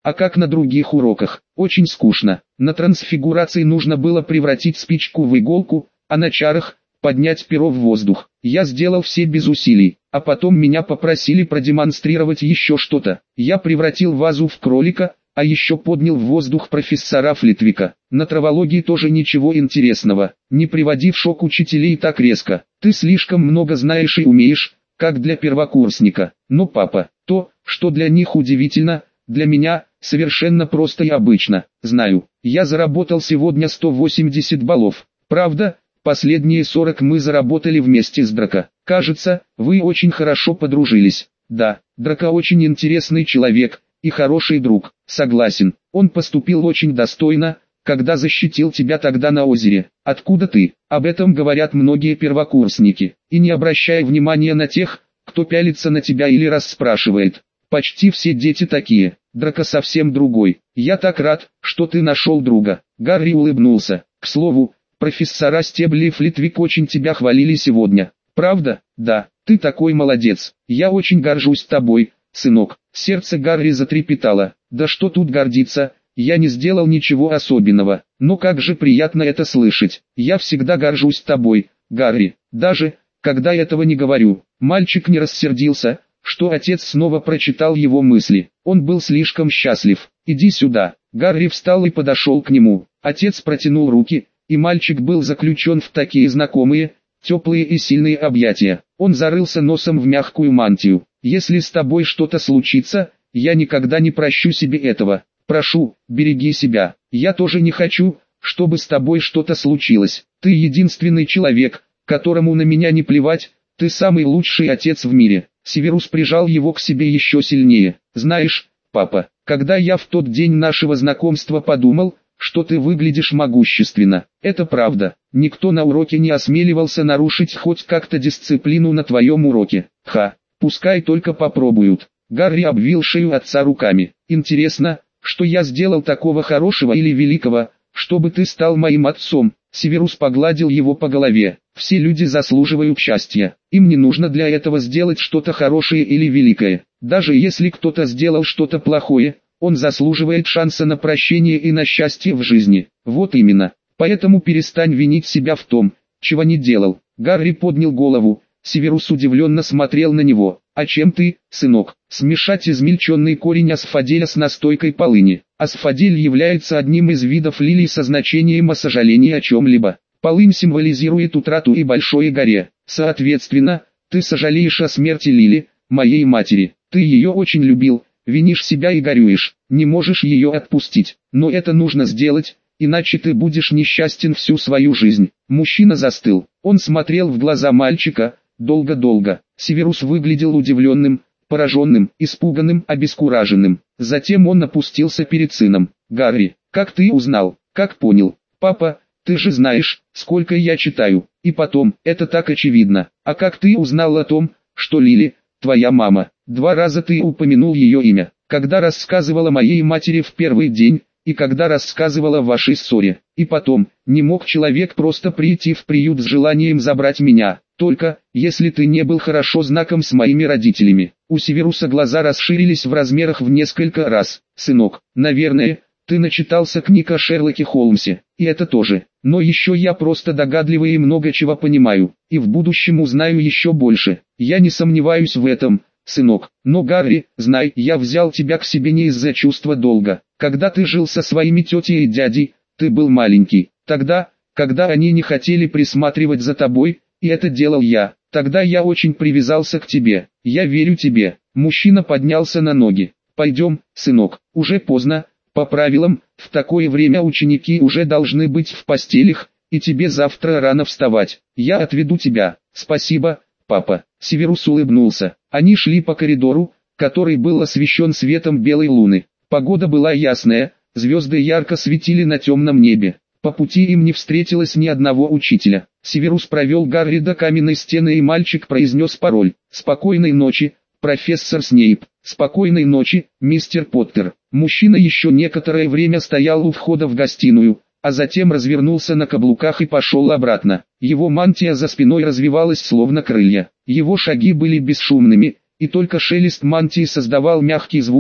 А как на других уроках? Очень скучно. На трансфигурации нужно было превратить спичку в иголку, а на чарах – поднять перо в воздух. Я сделал все без усилий, а потом меня попросили продемонстрировать еще что-то. Я превратил вазу в кролика, а еще поднял в воздух профессора Флитвика. На травологии тоже ничего интересного. Не приводи в шок учителей так резко. Ты слишком много знаешь и умеешь, как для первокурсника. Но, папа, то, что для них удивительно, для меня – совершенно просто и обычно. Знаю, я заработал сегодня 180 баллов. Правда, последние 40 мы заработали вместе с Драко. Кажется, вы очень хорошо подружились. Да, Драко очень интересный человек и хороший друг. Согласен, он поступил очень достойно, когда защитил тебя тогда на озере. Откуда ты? Об этом говорят многие первокурсники. И не обращай внимания на тех, кто пялится на тебя или расспрашивает. Почти все дети такие. Драко совсем другой. Я так рад, что ты нашел друга. Гарри улыбнулся. К слову, профессора Стебли и Флитвик очень тебя хвалили сегодня. Правда? Да, ты такой молодец. Я очень горжусь тобой, сынок. Сердце Гарри затрепетало. Да что тут гордиться, я не сделал ничего особенного. Но как же приятно это слышать. Я всегда горжусь тобой, Гарри. Даже, когда этого не говорю. Мальчик не рассердился, что отец снова прочитал его мысли. Он был слишком счастлив. «Иди сюда». Гарри встал и подошел к нему. Отец протянул руки, и мальчик был заключен в такие знакомые, теплые и сильные объятия. Он зарылся носом в мягкую мантию. «Если с тобой что-то случится, я никогда не прощу себе этого. Прошу, береги себя. Я тоже не хочу, чтобы с тобой что-то случилось. Ты единственный человек, которому на меня не плевать, ты самый лучший отец в мире». Северус прижал его к себе еще сильнее. «Знаешь, папа, когда я в тот день нашего знакомства подумал, что ты выглядишь могущественно, это правда. Никто на уроке не осмеливался нарушить хоть как-то дисциплину на твоем уроке. Ха, пускай только попробуют». Гарри обвил шею отца руками. «Интересно, что я сделал такого хорошего или великого, чтобы ты стал моим отцом?» Северус погладил его по голове. «Все люди заслуживают счастья. Им не нужно для этого сделать что-то хорошее или великое. Даже если кто-то сделал что-то плохое, он заслуживает шанса на прощение и на счастье в жизни. Вот именно. Поэтому перестань винить себя в том, чего не делал». Гарри поднял голову. Северус удивленно смотрел на него. «А чем ты, сынок?» «Смешать измельченный корень асфаделя с настойкой полыни». Асфадель является одним из видов лилий со значением о сожалении о чем-либо. Полынь символизирует утрату и большое горе. Соответственно, ты сожалеешь о смерти Лили, моей матери. Ты ее очень любил, винишь себя и горюешь, не можешь ее отпустить. Но это нужно сделать, иначе ты будешь несчастен всю свою жизнь. Мужчина застыл. Он смотрел в глаза мальчика, долго-долго. Северус выглядел удивленным, пораженным, испуганным, обескураженным. Затем он опустился перед сыном. «Гарри, как ты узнал? Как понял? Папа, ты же знаешь, сколько я читаю. И потом, это так очевидно. А как ты узнал о том, что Лили, твоя мама? 2 раза ты упомянул ее имя, когда рассказывала моей матери в первый день, и когда рассказывала о вашей ссоре. И потом, не мог человек просто прийти в приют с желанием забрать меня, только, если ты не был хорошо знаком с моими родителями». У Северуса глаза расширились в размерах в несколько раз. «Сынок, наверное, ты начитался книг о Шерлоке Холмсе, и это тоже. Но еще я просто догадливый и много чего понимаю, и в будущем узнаю еще больше. Я не сомневаюсь в этом, сынок. Но, Гарри, знай, я взял тебя к себе не из-за чувства долга. Когда ты жил со своими тетей и дядей, ты был маленький. Тогда, когда они не хотели присматривать за тобой, и это делал я, тогда я очень привязался к тебе. Я верю тебе». Мужчина поднялся на ноги. «Пойдем, сынок, уже поздно. По правилам, в такое время ученики уже должны быть в постелях, и тебе завтра рано вставать. Я отведу тебя». «Спасибо, папа». Северус улыбнулся. Они шли по коридору, который был освещен светом белой луны. Погода была ясная, звезды ярко светили на темном небе. По пути им не встретилось ни одного учителя. Северус провел Гарри до каменной стены, и мальчик произнес пароль. «Спокойной ночи, профессор Снейп». «Спокойной ночи, мистер Поттер». Мужчина еще некоторое время стоял у входа в гостиную, а затем развернулся на каблуках и пошел обратно. Его мантия за спиной развивалась словно крылья. Его шаги были бесшумными, и только шелест мантии создавал мягкий звук,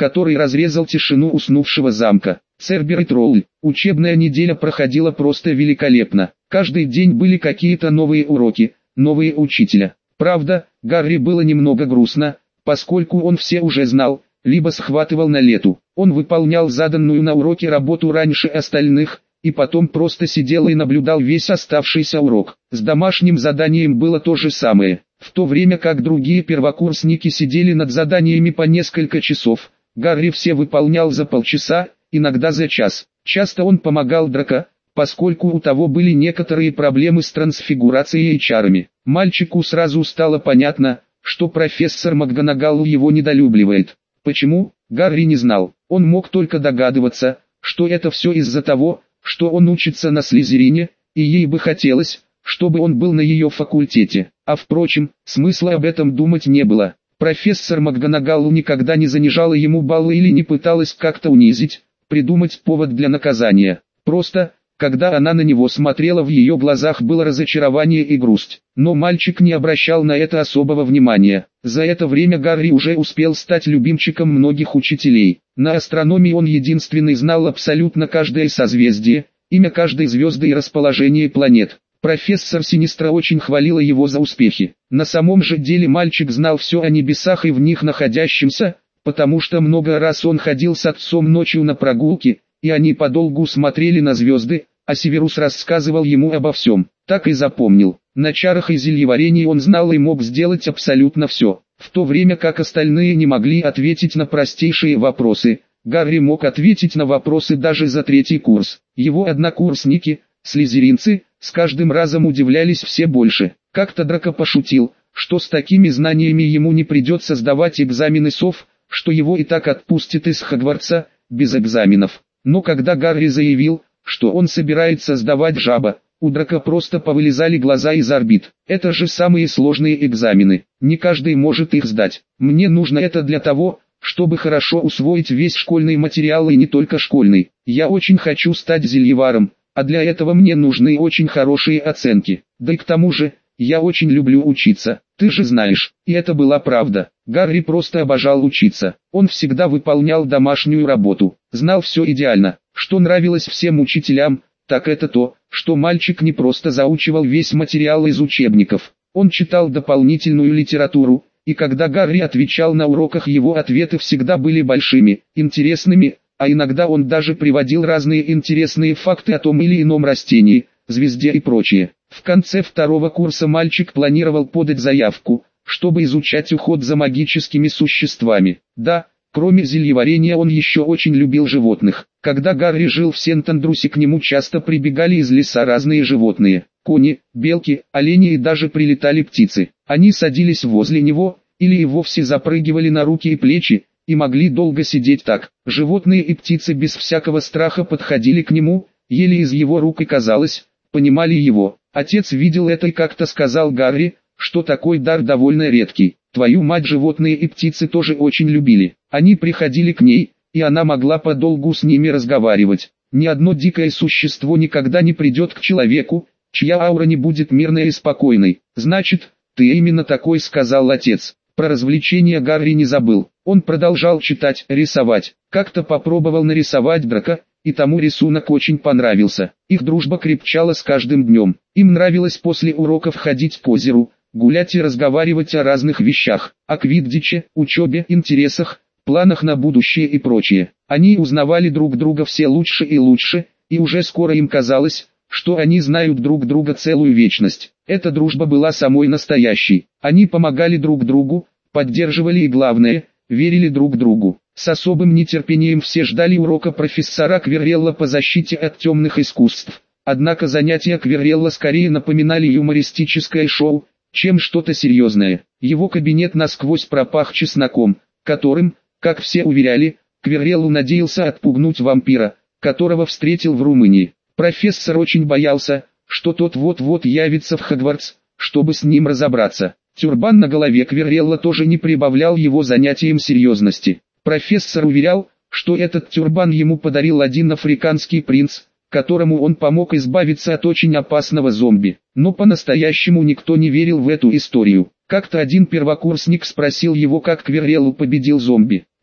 который разрезал тишину уснувшего замка. Цербер и Тролль. Учебная неделя проходила просто великолепно. Каждый день были какие-то новые уроки, новые учителя. Правда, Гарри было немного грустно, поскольку он все уже знал, либо схватывал на лету. Он выполнял заданную на уроке работу раньше остальных, и потом просто сидел и наблюдал весь оставшийся урок. С домашним заданием было то же самое. В то время как другие первокурсники сидели над заданиями по несколько часов, Гарри все выполнял за полчаса, иногда за час. Часто он помогал Драко, поскольку у того были некоторые проблемы с трансфигурацией и чарами. Мальчику сразу стало понятно, что профессор МакГонагал его недолюбливает. Почему, Гарри не знал. Он мог только догадываться, что это все из-за того, что он учится на Слизерине, и ей бы хотелось, чтобы он был на ее факультете. А впрочем, смысла об этом думать не было. Профессор МакГонагал никогда не занижала ему баллы или не пыталась как-то унизить, придумать повод для наказания. Просто, когда она на него смотрела, в ее глазах было разочарование и грусть. Но мальчик не обращал на это особого внимания. За это время Гарри уже успел стать любимчиком многих учителей. На астрономии он единственный знал абсолютно каждое созвездие, имя каждой звезды и расположение планет. Профессор Синистра очень хвалила его за успехи. На самом же деле мальчик знал все о небесах и в них находящемся, потому что много раз он ходил с отцом ночью на прогулки, и они подолгу смотрели на звезды, а Северус рассказывал ему обо всем. Так и запомнил. На чарах и зельеварении он знал и мог сделать абсолютно все. В то время как остальные не могли ответить на простейшие вопросы, Гарри мог ответить на вопросы даже за 3-й курс. Его однокурсники, слизеринцы, с каждым разом удивлялись все больше. Как-то Драко пошутил, что с такими знаниями ему не придется сдавать экзамены СОВ, что его и так отпустят из Хогвартса, без экзаменов. Но когда Гарри заявил, что он собирается сдавать жаба, у Драко просто повылезали глаза из орбит. Это же самые сложные экзамены, не каждый может их сдать. Мне нужно это для того, чтобы хорошо усвоить весь школьный материал и не только школьный. Я очень хочу стать зельеваром, а для этого мне нужны очень хорошие оценки. Да и к тому же, я очень люблю учиться, ты же знаешь. И это была правда. Гарри просто обожал учиться. Он всегда выполнял домашнюю работу, знал все идеально. Что нравилось всем учителям, так это то, что мальчик не просто заучивал весь материал из учебников. Он читал дополнительную литературу, и когда Гарри отвечал на уроках, его ответы всегда были большими, интересными, а иногда он даже приводил разные интересные факты о том или ином растении, звезде и прочее. В конце 2-го курса мальчик планировал подать заявку, чтобы изучать уход за магическими существами. Да, кроме зельеварения он еще очень любил животных. Когда Гарри жил в Сент-Андрусе, к нему часто прибегали из леса разные животные. Кони, белки, олени и даже прилетали птицы. Они садились возле него, или и вовсе запрыгивали на руки и плечи, и могли долго сидеть так. Животные и птицы без всякого страха подходили к нему, ели из его рук и, казалось, понимали его. Отец видел это и как-то сказал Гарри, что такой дар довольно редкий. Твою мать животные и птицы тоже очень любили. Они приходили к ней, и она могла подолгу с ними разговаривать. Ни одно дикое существо никогда не придет к человеку, чья аура не будет мирной и спокойной. Значит, ты именно такой, сказал отец. Про развлечения Гарри не забыл. Он продолжал читать, рисовать. Как-то попробовал нарисовать Драко, и тому рисунок очень понравился. Их дружба крепчала с каждым днем. Им нравилось после уроков ходить к озеру, гулять и разговаривать о разных вещах, о квиддиче, учебе, интересах, планах на будущее и прочее. Они узнавали друг друга все лучше и лучше, и уже скоро им казалось, что они знают друг друга целую вечность. Эта дружба была самой настоящей. Они помогали друг другу, поддерживали и, главное, верили друг другу. С особым нетерпением все ждали урока профессора Квиррелла по защите от темных искусств. Однако занятия Квиррелла скорее напоминали юмористическое шоу, чем что-то серьезное. Его кабинет насквозь пропах чесноком, которым, как все уверяли, Квиррелл надеялся отпугнуть вампира, которого встретил в Румынии. Профессор очень боялся, что тот вот-вот явится в Хогвартс, чтобы с ним разобраться. Тюрбан на голове Квиррелла тоже не прибавлял его занятиям серьезности. Профессор уверял, что этот тюрбан ему подарил один африканский принц, которому он помог избавиться от очень опасного зомби. Но по-настоящему никто не верил в эту историю. Как-то один первокурсник спросил его, как Квиррелл победил зомби.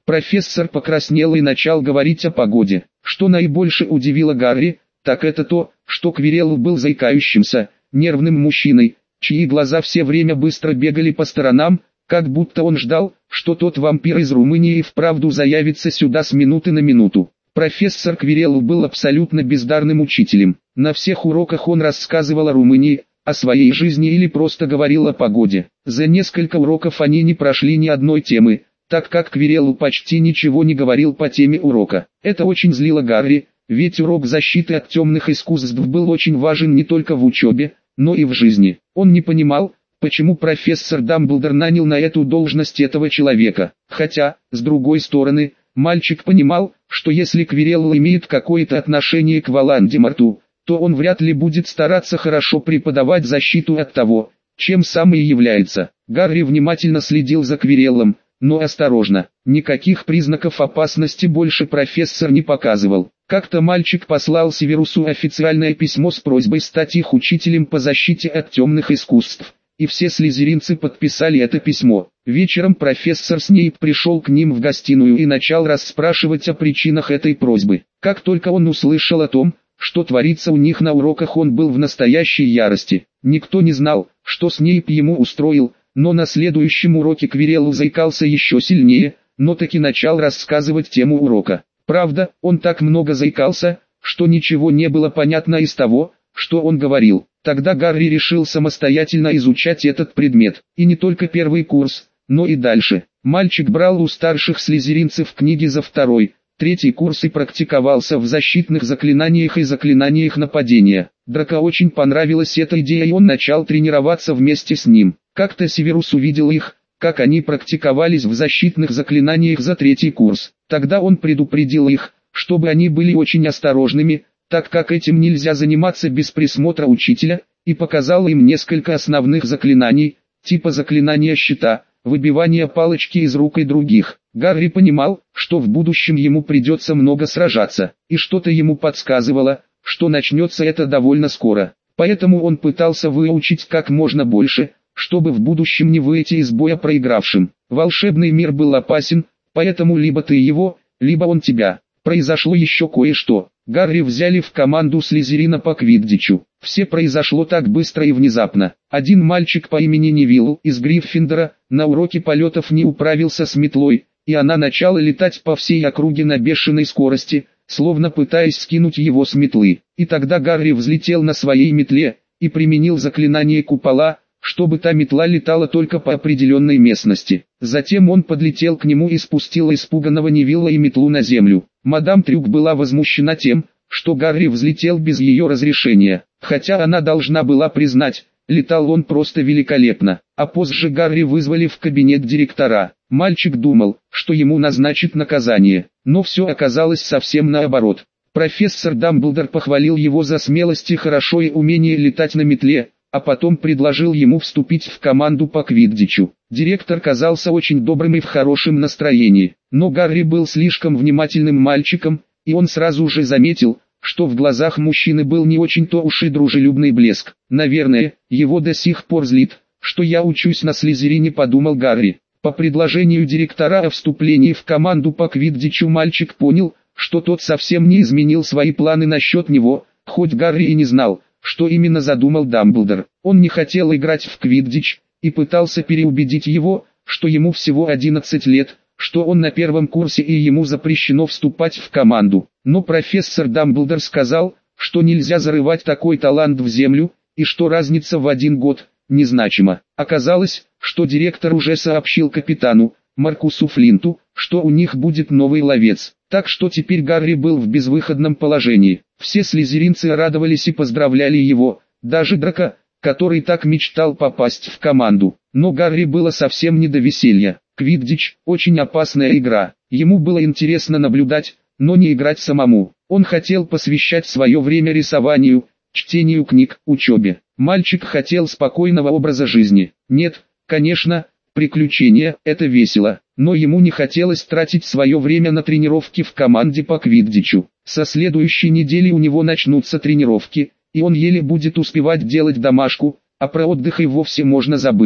Профессор покраснел и начал говорить о погоде. Что наибольше удивило Гарри, так это то, что Квирелл был заикающимся, нервным мужчиной, чьи глаза все время быстро бегали по сторонам, как будто он ждал, что тот вампир из Румынии вправду заявится сюда с минуты на минуту. Профессор Квирелл был абсолютно бездарным учителем. На всех уроках он рассказывал о Румынии, о своей жизни или просто говорил о погоде. За несколько уроков они не прошли ни одной темы, так как Квирелл почти ничего не говорил по теме урока. Это очень злило Гарри, ведь урок защиты от темных искусств был очень важен не только в учебе, но и в жизни. Он не понимал, почему профессор Дамблдор нанял на эту должность этого человека. Хотя, с другой стороны, мальчик понимал, что если Квирелл имеет какое-то отношение к Волан-де-Морту, то он вряд ли будет стараться хорошо преподавать защиту от того, чем сам и является. Гарри внимательно следил за Квиреллом, но осторожно. Никаких признаков опасности больше профессор не показывал. Как-то мальчик послал Северусу официальное письмо с просьбой стать их учителем по защите от темных искусств, и все слизеринцы подписали это письмо. Вечером профессор Снейп пришел к ним в гостиную и начал расспрашивать о причинах этой просьбы. Как только он услышал о том, что творится у них на уроках, он был в настоящей ярости. Никто не знал, что Снейп ему устроил, но на следующем уроке Квирелл заикался еще сильнее, но таки начал рассказывать тему урока. Правда, он так много заикался, что ничего не было понятно из того, что он говорил. Тогда Гарри решил самостоятельно изучать этот предмет, и не только первый курс, но и дальше. Мальчик брал у старших слизеринцев книги за второй, третий курс и практиковался в защитных заклинаниях и заклинаниях нападения. Драко очень понравилась эта идея, и он начал тренироваться вместе с ним. Как-то Северус увидел их, как они практиковались в защитных заклинаниях за третий курс. Тогда он предупредил их, чтобы они были очень осторожными, так как этим нельзя заниматься без присмотра учителя, и показал им несколько основных заклинаний, типа заклинания щита, выбивания палочки из рук и других. Гарри понимал, что в будущем ему придется много сражаться, и что-то ему подсказывало, что начнется это довольно скоро. Поэтому он пытался выучить как можно больше, чтобы в будущем не выйти из боя проигравшим. Волшебный мир был опасен, поэтому либо ты его, либо он тебя. Произошло еще кое-что. Гарри взяли в команду Слизерина по квиддичу. Все произошло так быстро и внезапно. Один мальчик по имени Невилл из Гриффиндора на уроке полетов не управился с метлой, и она начала летать по всей округе на бешеной скорости, словно пытаясь скинуть его с метлы. И тогда Гарри взлетел на своей метле и применил заклинание купола, чтобы та метла летала только по определенной местности. Затем он подлетел к нему и спустил испуганного Невилла и метлу на землю. Мадам Трюк была возмущена тем, что Гарри взлетел без ее разрешения, хотя она должна была признать, летал он просто великолепно. А позже Гарри вызвали в кабинет директора. Мальчик думал, что ему назначат наказание, но все оказалось совсем наоборот. Профессор Дамблдор похвалил его за смелость и хорошее умение летать на метле, а потом предложил ему вступить в команду по квиддичу. Директор казался очень добрым и в хорошем настроении, но Гарри был слишком внимательным мальчиком, и он сразу же заметил, что в глазах мужчины был не очень-то уж и дружелюбный блеск. Наверное, его до сих пор злит, что я учусь на Слизерине, подумал Гарри. По предложению директора о вступлении в команду по квиддичу мальчик понял, что тот совсем не изменил свои планы насчет него, хоть Гарри и не знал, что именно задумал Дамблдор. Он не хотел играть в квиддич, и пытался переубедить его, что ему всего 11 лет, что он на первом курсе и ему запрещено вступать в команду. Но профессор Дамблдор сказал, что нельзя зарывать такой талант в землю, и что разница в 1 год незначима. Оказалось, что директор уже сообщил капитану, Маркусу Флинту, что у них будет новый ловец. Так что теперь Гарри был в безвыходном положении. Все слизеринцы радовались и поздравляли его, даже Драко, который так мечтал попасть в команду. Но Гарри было совсем не до веселья. Квиддич – очень опасная игра. Ему было интересно наблюдать, но не играть самому. Он хотел посвящать свое время рисованию, чтению книг, учебе. Мальчик хотел спокойного образа жизни. Нет, конечно, приключения – это весело, но ему не хотелось тратить свое время на тренировки в команде по квиддичу. Со следующей недели у него начнутся тренировки, и он еле будет успевать делать домашку, а про отдых и вовсе можно забыть.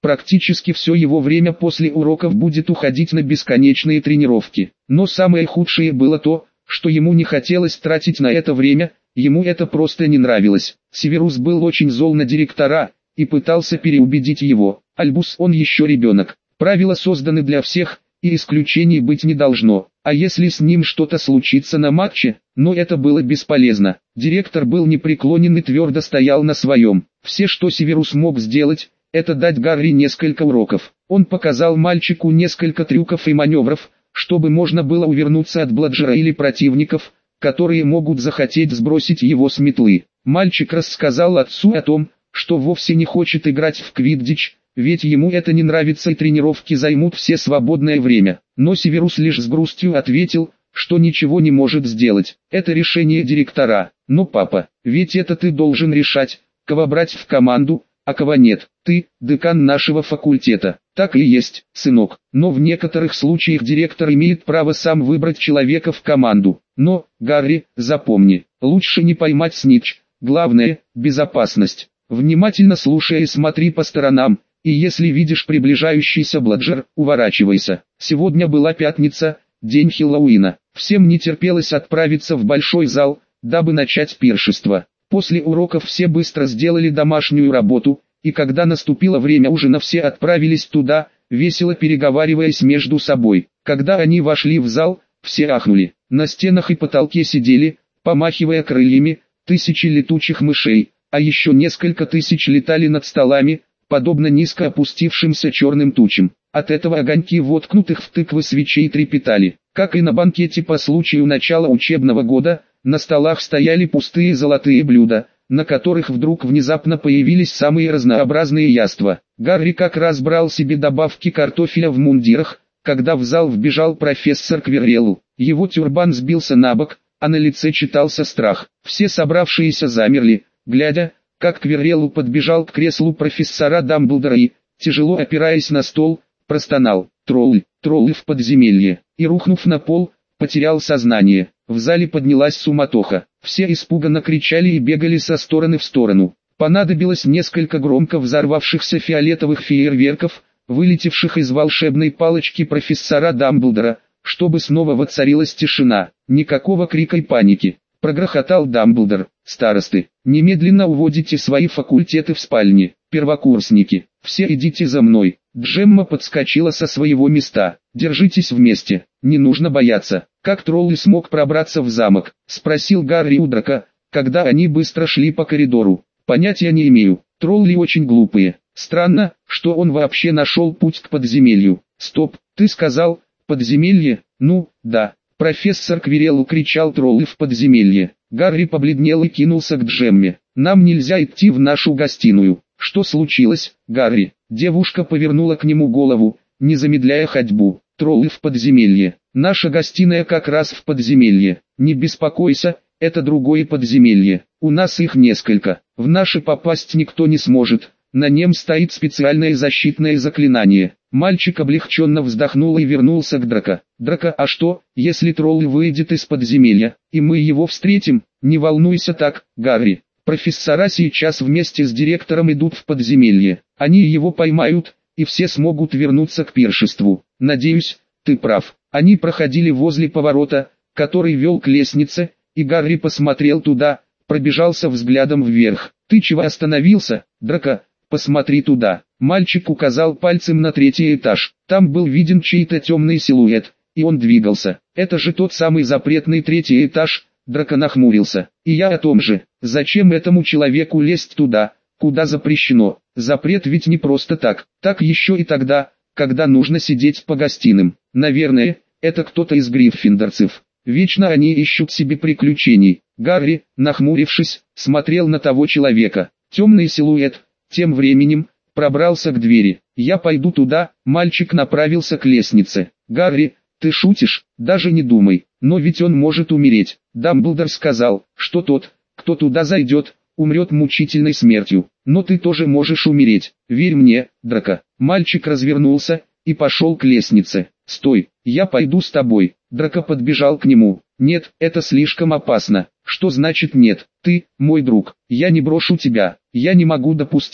Практически все его время после уроков будет уходить на бесконечные тренировки. Но самое худшее было то, что ему не хотелось тратить на это время, ему это просто не нравилось. Северус был очень зол на директора и пытался переубедить его. Альбус, он еще ребенок. Правила созданы для всех, и исключений быть не должно. А если с ним что-то случится на матче, но это было бесполезно. Директор был непреклонен и твердо стоял на своем. Все, что Северус мог сделать, это дать Гарри несколько уроков. Он показал мальчику несколько трюков и маневров, чтобы можно было увернуться от Бладжера или противников, которые могут захотеть сбросить его с метлы. Мальчик рассказал отцу о том, что вовсе не хочет играть в квиддич, ведь ему это не нравится и тренировки займут все свободное время. Но Северус лишь с грустью ответил, что ничего не может сделать. Это решение директора. Но папа, ведь это ты должен решать, кого брать в команду, а кого нет. Ты, декан нашего факультета. Так и есть, сынок. Но в некоторых случаях директор имеет право сам выбрать человека в команду. Но, Гарри, запомни, лучше не поймать снитч. Главное – безопасность. Внимательно слушай и смотри по сторонам, и если видишь приближающийся Бладжер, уворачивайся. Сегодня была пятница, день Хэллоуина. Всем не терпелось отправиться в большой зал, дабы начать пиршество. После уроков все быстро сделали домашнюю работу, и когда наступило время ужина, все отправились туда, весело переговариваясь между собой. Когда они вошли в зал, все ахнули. На стенах и потолке сидели, помахивая крыльями, тысячи летучих мышей, а еще несколько тысяч летали над столами, подобно низко опустившимся черным тучам. От этого огоньки воткнутых в тыквы свечей трепетали. Как и на банкете по случаю начала учебного года, на столах стояли пустые золотые блюда, на которых вдруг внезапно появились самые разнообразные яства. Гарри как раз брал себе добавки картофеля в мундирах, когда в зал вбежал профессор Квиррелл. Его тюрбан сбился на бок, а на лице читался страх. Все собравшиеся замерли, глядя, как Квиррелл подбежал к креслу профессора Дамблдора и, тяжело опираясь на стол, простонал: «Тролль, тролль в подземелье!» и, рухнув на пол, потерял сознание. В зале поднялась суматоха. Все испуганно кричали и бегали со стороны в сторону. Понадобилось несколько громко взорвавшихся фиолетовых фейерверков, вылетевших из волшебной палочки профессора Дамблдора, чтобы снова воцарилась тишина. Никакого крика и паники. Прогрохотал Дамблдор: «Старосты, немедленно уводите свои факультеты в спальни. Первокурсники, все идите за мной». Джемма подскочила со своего места. «Держитесь вместе, не нужно бояться». «Как тролль смог пробраться в замок?» — спросил Гарри у Драка, когда они быстро шли по коридору. «Понятия не имею, тролли очень глупые. Странно, что он вообще нашел путь к подземелью». «Стоп, ты сказал, подземелье?» «Ну, да». Профессор Квиррелл кричал: «Троллы в подземелье». Гарри побледнел и кинулся к Джемме. «Нам нельзя идти в нашу гостиную». «Что случилось, Гарри?» Девушка повернула к нему голову, не замедляя ходьбу. «Троллы в подземелье. Наша гостиная как раз в подземелье. Не беспокойся, это другое подземелье. У нас их несколько. В наше попасть никто не сможет. На нем стоит специальное защитное заклинание». Мальчик облегченно вздохнул и вернулся к Драко. «Драко, а что, если тролль выйдет из подземелья, и мы его встретим?» «Не волнуйся так, Гарри. Профессора сейчас вместе с директором идут в подземелье. Они его поймают, и все смогут вернуться к пиршеству. Надеюсь, ты прав». Они проходили возле поворота, который вел к лестнице, и Гарри посмотрел туда, пробежался взглядом вверх. «Ты чего остановился, Драко? Посмотри туда». Мальчик указал пальцем на третий этаж. Там был виден чей-то темный силуэт, и он двигался. «Это же тот самый запретный третий этаж», — Драко нахмурился. «И я о том же. Зачем этому человеку лезть туда, куда запрещено? Запрет ведь не просто так. Так еще и тогда, когда нужно сидеть по гостиным. Наверное, это кто-то из гриффиндорцев. Вечно они ищут себе приключений». Гарри, нахмурившись, смотрел на того человека. Темный силуэт, тем временем, пробрался к двери. «Я пойду туда». Мальчик направился к лестнице. «Гарри, ты шутишь? Даже не думай. Но ведь он может умереть. Дамблдор сказал, что тот, кто туда зайдет, умрет мучительной смертью. Но ты тоже можешь умереть. Верь мне, Драко». Мальчик развернулся и пошел к лестнице. «Стой, я пойду с тобой». Драко подбежал к нему. «Нет, это слишком опасно». «Что значит нет? Ты, мой друг, я не брошу тебя. Я не могу допустить,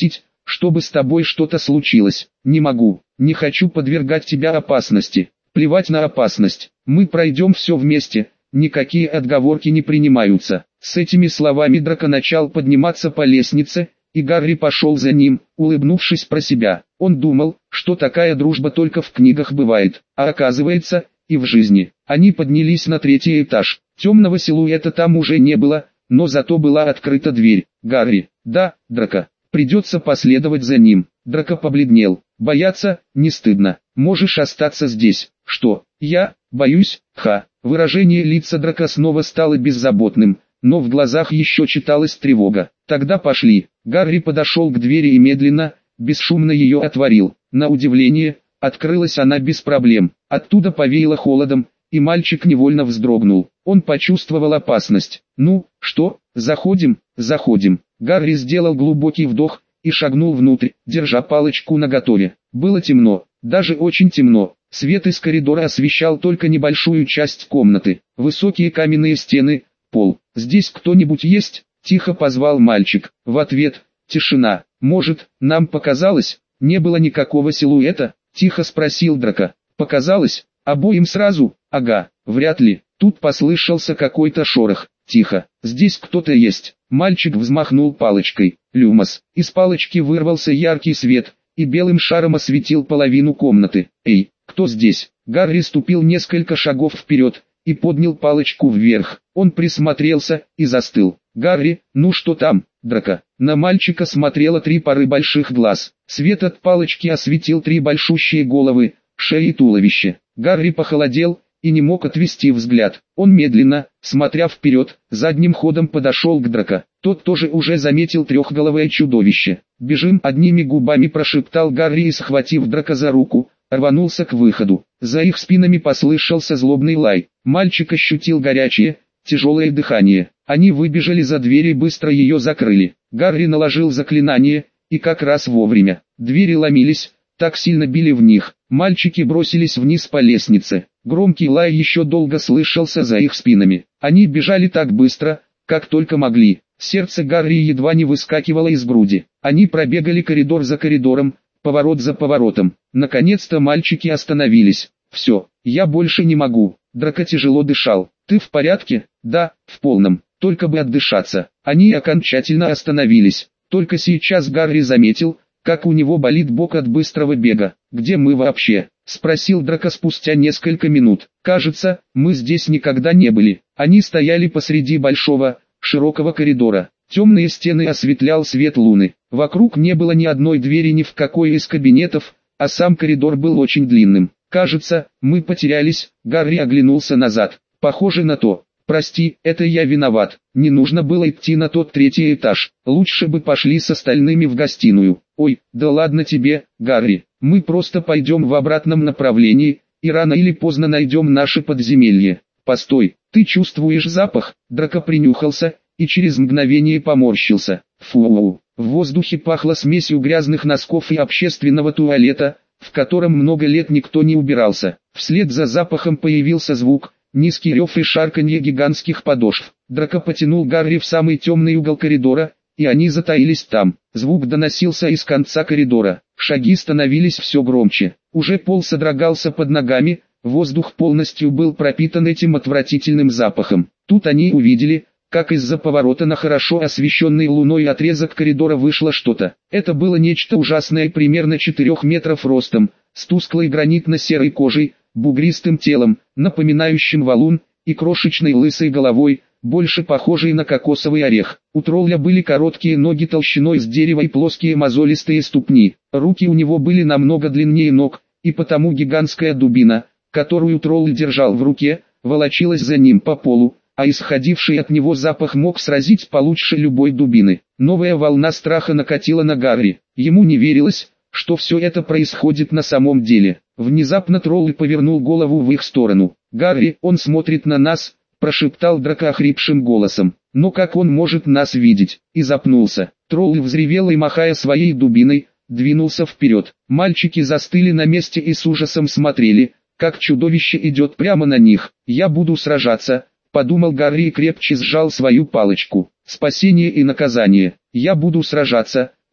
чтобы с тобой что-то случилось. Не могу, не хочу подвергать тебя опасности. Плевать на опасность, мы пройдем все вместе, никакие отговорки не принимаются. С этими словами Драко начал подниматься по лестнице, и Гарри пошел за ним, улыбнувшись про себя. Он думал, что такая дружба только в книгах бывает, а оказывается, и в жизни. Они поднялись на 3-й этаж. Темного силуэта там уже не было, но зато была открыта дверь. Гарри, да, Драко, придется последовать за ним. Драко побледнел. Бояться, не стыдно. Можешь остаться здесь. Что, я, боюсь, ха. Выражение лица Драко снова стало беззаботным, но в глазах еще читалась тревога. Тогда пошли. Гарри подошел к двери и медленно, бесшумно ее отворил. На удивление, открылась она без проблем. Оттуда повеяло холодом, и мальчик невольно вздрогнул. Он почувствовал опасность. «Ну, что, заходим?» «Заходим». Гарри сделал глубокий вдох и шагнул внутрь, держа палочку наготове. Было темно, даже очень темно. Свет из коридора освещал только небольшую часть комнаты. Высокие каменные стены, пол. «Здесь кто-нибудь есть?» – тихо позвал мальчик. В ответ – тишина. «Может, нам показалось?» «Не было никакого силуэта?» – тихо спросил Драко. «Показалось? Обоим сразу?» «Ага, вряд ли». Тут послышался какой-то шорох. «Тихо, здесь кто-то есть». Мальчик взмахнул палочкой. Люмос. Из палочки вырвался яркий свет, и белым шаром осветил половину комнаты. «Эй, кто здесь?» Гарри ступил несколько шагов вперед и поднял палочку вверх. Он присмотрелся и застыл. «Гарри, ну что там, Драко?» На мальчика смотрело 3 пары больших глаз. Свет от палочки осветил 3 большущие головы, шеи и туловище. Гарри похолодел и не мог отвести взгляд. Он медленно, смотря вперед, задним ходом подошел к Драко. Тот тоже уже заметил трехголовое чудовище. «Бежим!» — одними губами прошептал Гарри и, схватив Драко за руку, рванулся к выходу. За их спинами послышался злобный лай. Мальчик ощутил горячее, тяжелое дыхание. Они выбежали за дверь и быстро ее закрыли. Гарри наложил заклинание, и как раз вовремя. Двери ломились, так сильно били в них. Мальчики бросились вниз по лестнице. Громкий лай еще долго слышался за их спинами. Они бежали так быстро, как только могли. Сердце Гарри едва не выскакивало из груди. Они пробегали коридор за коридором, поворот за поворотом. Наконец-то мальчики остановились. «Все, я больше не могу». Драко тяжело дышал. «Ты в порядке?» «Да, в полном. Только бы отдышаться». Они окончательно остановились. Только сейчас Гарри заметил, как у него болит бок от быстрого бега. «Где мы вообще?» — спросил Драко спустя несколько минут. «Кажется, мы здесь никогда не были». Они стояли посреди большого, широкого коридора. Темные стены осветлял свет луны. Вокруг не было ни одной двери ни в какой из кабинетов, а сам коридор был очень длинным. «Кажется, мы потерялись». Гарри оглянулся назад. «Похоже на то. Прости, это я виноват. Не нужно было идти на тот 3-й этаж. Лучше бы пошли с остальными в гостиную». «Ой, да ладно тебе, Гарри. Мы просто пойдем в обратном направлении, и рано или поздно найдем наше подземелье». «Постой, ты чувствуешь запах?» Драко принюхался и через мгновение поморщился. Фу. В воздухе пахло смесью грязных носков и общественного туалета, в котором много лет никто не убирался. Вслед за запахом появился звук, низкий рев и шарканье гигантских подошв. Драко потянул Гарри в самый темный угол коридора, и они затаились там. Звук доносился из конца коридора. Шаги становились все громче. Уже пол содрогался под ногами, воздух полностью был пропитан этим отвратительным запахом. Тут они увидели, как из-за поворота на хорошо освещенный луной отрезок коридора вышло что-то. Это было нечто ужасное примерно 4 метров ростом, с тусклой гранитно-серой кожей, бугристым телом, напоминающим валун, и крошечной лысой головой, больше похожей на кокосовый орех. У тролля были короткие ноги толщиной с дерево и плоские мозолистые ступни. Руки у него были намного длиннее ног, и потому гигантская дубина, которую тролль держал в руке, волочилась за ним по полу, а исходивший от него запах мог сразить получше любой дубины. Новая волна страха накатила на Гарри. Ему не верилось, что все это происходит на самом деле. Внезапно тролль повернул голову в их сторону. «Гарри, он смотрит на нас», — прошептал Драко охрипшим голосом. «Но как он может нас видеть?» И запнулся. Тролль взревел и, махая своей дубиной, двинулся вперед. Мальчики застыли на месте и с ужасом смотрели, как чудовище идет прямо на них. «Я буду сражаться», — подумал Гарри и крепче сжал свою палочку. «Спасение и наказание. Я буду сражаться»,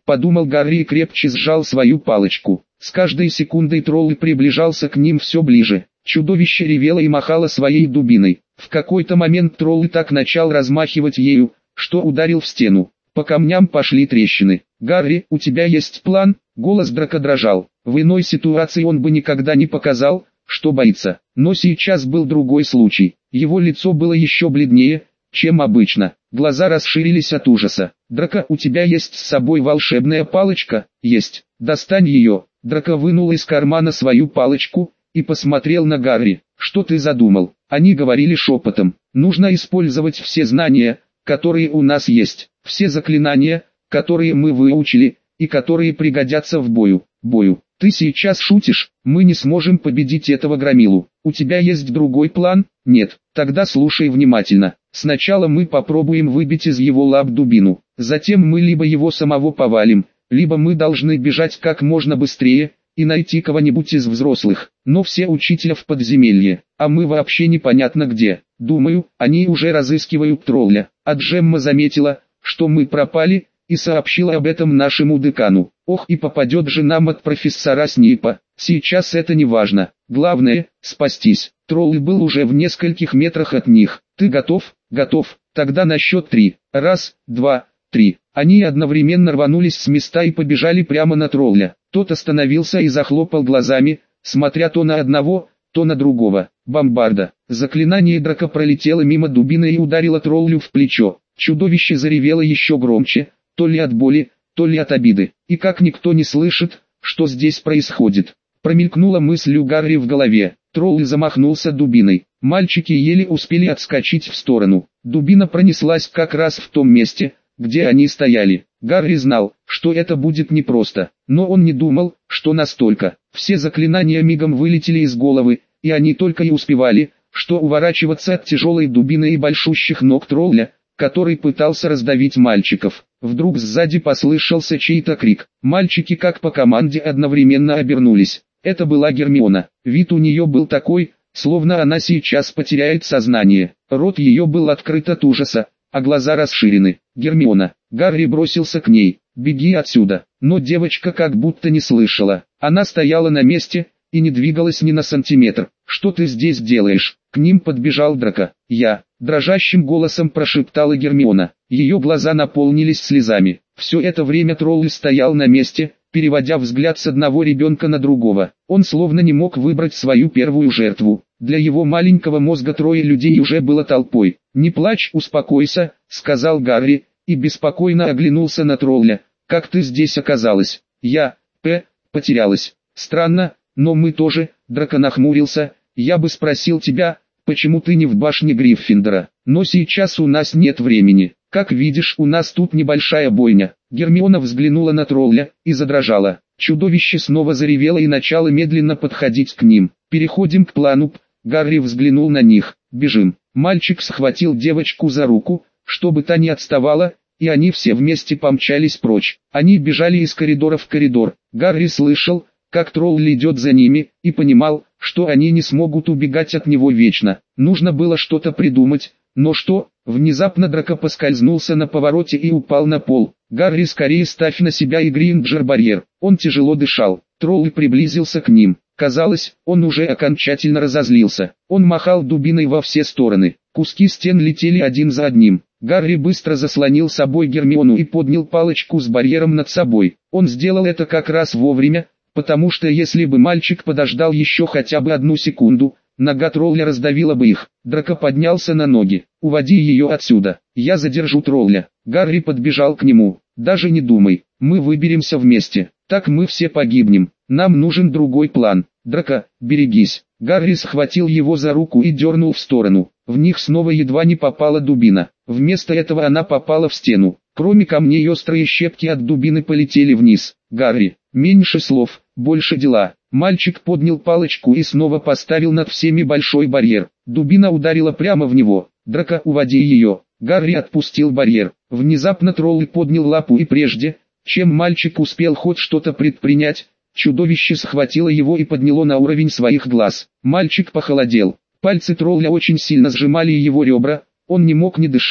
подумал Гарри и крепче сжал свою палочку. С каждой секундой тролль приближался к ним все ближе. Чудовище ревело и махало своей дубиной. В какой-то момент тролль так начал размахивать ею, что ударил в стену. По камням пошли трещины. «Гарри, у тебя есть план?» Голос Драко дрожал. В иной ситуации он бы никогда не показал, что боится. Но сейчас был другой случай. Его лицо было еще бледнее, чем обычно. Глаза расширились от ужаса. «Драко, у тебя есть с собой волшебная палочка?» «Есть. Достань ее». Драко вынул из кармана свою палочку и посмотрел на Гарри. «Что ты задумал?» Они говорили шепотом. «Нужно использовать все знания, которые у нас есть. Все заклинания, которые мы выучили, и которые пригодятся в бою. Ты сейчас шутишь? Мы не сможем победить этого громилу. У тебя есть другой план? Нет. Тогда слушай внимательно. Сначала мы попробуем выбить из его лап дубину. Затем мы либо его самого повалим, либо мы должны бежать как можно быстрее и найти кого-нибудь из взрослых. Но все учителя в подземелье, а мы вообще непонятно где. Думаю, они уже разыскивают тролля. А Джемма заметила, что мы пропали, и сообщила об этом нашему декану. Ох, и попадет же нам от профессора Снейпа. Сейчас это не важно. Главное – спастись. Тролль был уже в нескольких метрах от них. Ты готов? Готов. Тогда на счет 3. 1, 2, 3. Они одновременно рванулись с места и побежали прямо на тролля. Тот остановился и захлопал глазами, смотря то на одного, то на другого. Бомбарда. Заклинание Драко пролетело мимо дубины и ударило троллю в плечо. Чудовище заревело еще громче, то ли от боли, то ли от обиды. И как никто не слышит, что здесь происходит. Промелькнула мысль у Гарри в голове. Тролль замахнулся дубиной. Мальчики еле успели отскочить в сторону. Дубина пронеслась как раз в том месте, где они стояли. Гарри знал, что это будет непросто, но он не думал, что настолько. Все заклинания мигом вылетели из головы, и они только и успевали, что уворачиваться от тяжелой дубины и большущих ног тролля, который пытался раздавить мальчиков. Вдруг сзади послышался чей-то крик. Мальчики как по команде одновременно обернулись. Это была Гермиона. Вид у нее был такой, словно она сейчас потеряет сознание. Рот ее был открыт от ужаса, а глаза расширены. «Гермиона!» Гарри бросился к ней. «Беги отсюда!» Но девочка как будто не слышала. Она стояла на месте и не двигалась ни на сантиметр. «Что ты здесь делаешь?» К ним подбежал Драко. «Я!» Дрожащим голосом прошептала Гермиона. Ее глаза наполнились слезами. Все это время тролль стоял на месте, переводя взгляд с одного ребенка на другого. Он словно не мог выбрать свою первую жертву. Для его маленького мозга трое людей уже было толпой. «Не плачь, успокойся», — сказал Гарри, и беспокойно оглянулся на тролля. «Как ты здесь оказалась?» «Я, потерялась». «Странно, но мы тоже», — Драко нахмурился. «Я бы спросил тебя, почему ты не в башне Гриффиндора, но сейчас у нас нет времени. Как видишь, у нас тут небольшая бойня». Гермиона взглянула на тролля и задрожала. Чудовище снова заревело и начало медленно подходить к ним. «Переходим к плану». Гарри взглянул на них. «Бежим». Мальчик схватил девочку за руку, чтобы та не отставала, и они все вместе помчались прочь. Они бежали из коридора в коридор. Гарри слышал, как тролль идет за ними, и понимал, что они не смогут убегать от него вечно. Нужно было что-то придумать, но что? Внезапно Драко поскользнулся на повороте и упал на пол. «Гарри, скорее ставь на себя и Гринджер-барьер». Он тяжело дышал. Тролль приблизился к ним. Казалось, он уже окончательно разозлился. Он махал дубиной во все стороны. Куски стен летели один за одним. Гарри быстро заслонил собой Гермиону и поднял палочку с барьером над собой. Он сделал это как раз вовремя, потому что если бы мальчик подождал еще хотя бы одну секунду, нога тролля раздавила бы их. Драко поднялся на ноги. «Уводи ее отсюда. Я задержу тролля». Гарри подбежал к нему. «Даже не думай, мы выберемся вместе. Так мы все погибнем. Нам нужен другой план. Драко, берегись». Гарри схватил его за руку и дернул в сторону. В них снова едва не попала дубина. Вместо этого она попала в стену. Кроме камней острые щепки от дубины полетели вниз. «Гарри, меньше слов, больше дела». Мальчик поднял палочку и снова поставил над всеми большой барьер. Дубина ударила прямо в него. «Драко, уводи ее». Гарри отпустил барьер. Внезапно тролль поднял лапу и прежде, чем мальчик успел хоть что-то предпринять, чудовище схватило его и подняло на уровень своих глаз. Мальчик похолодел. Пальцы тролля очень сильно сжимали его ребра, он не мог ни дышать,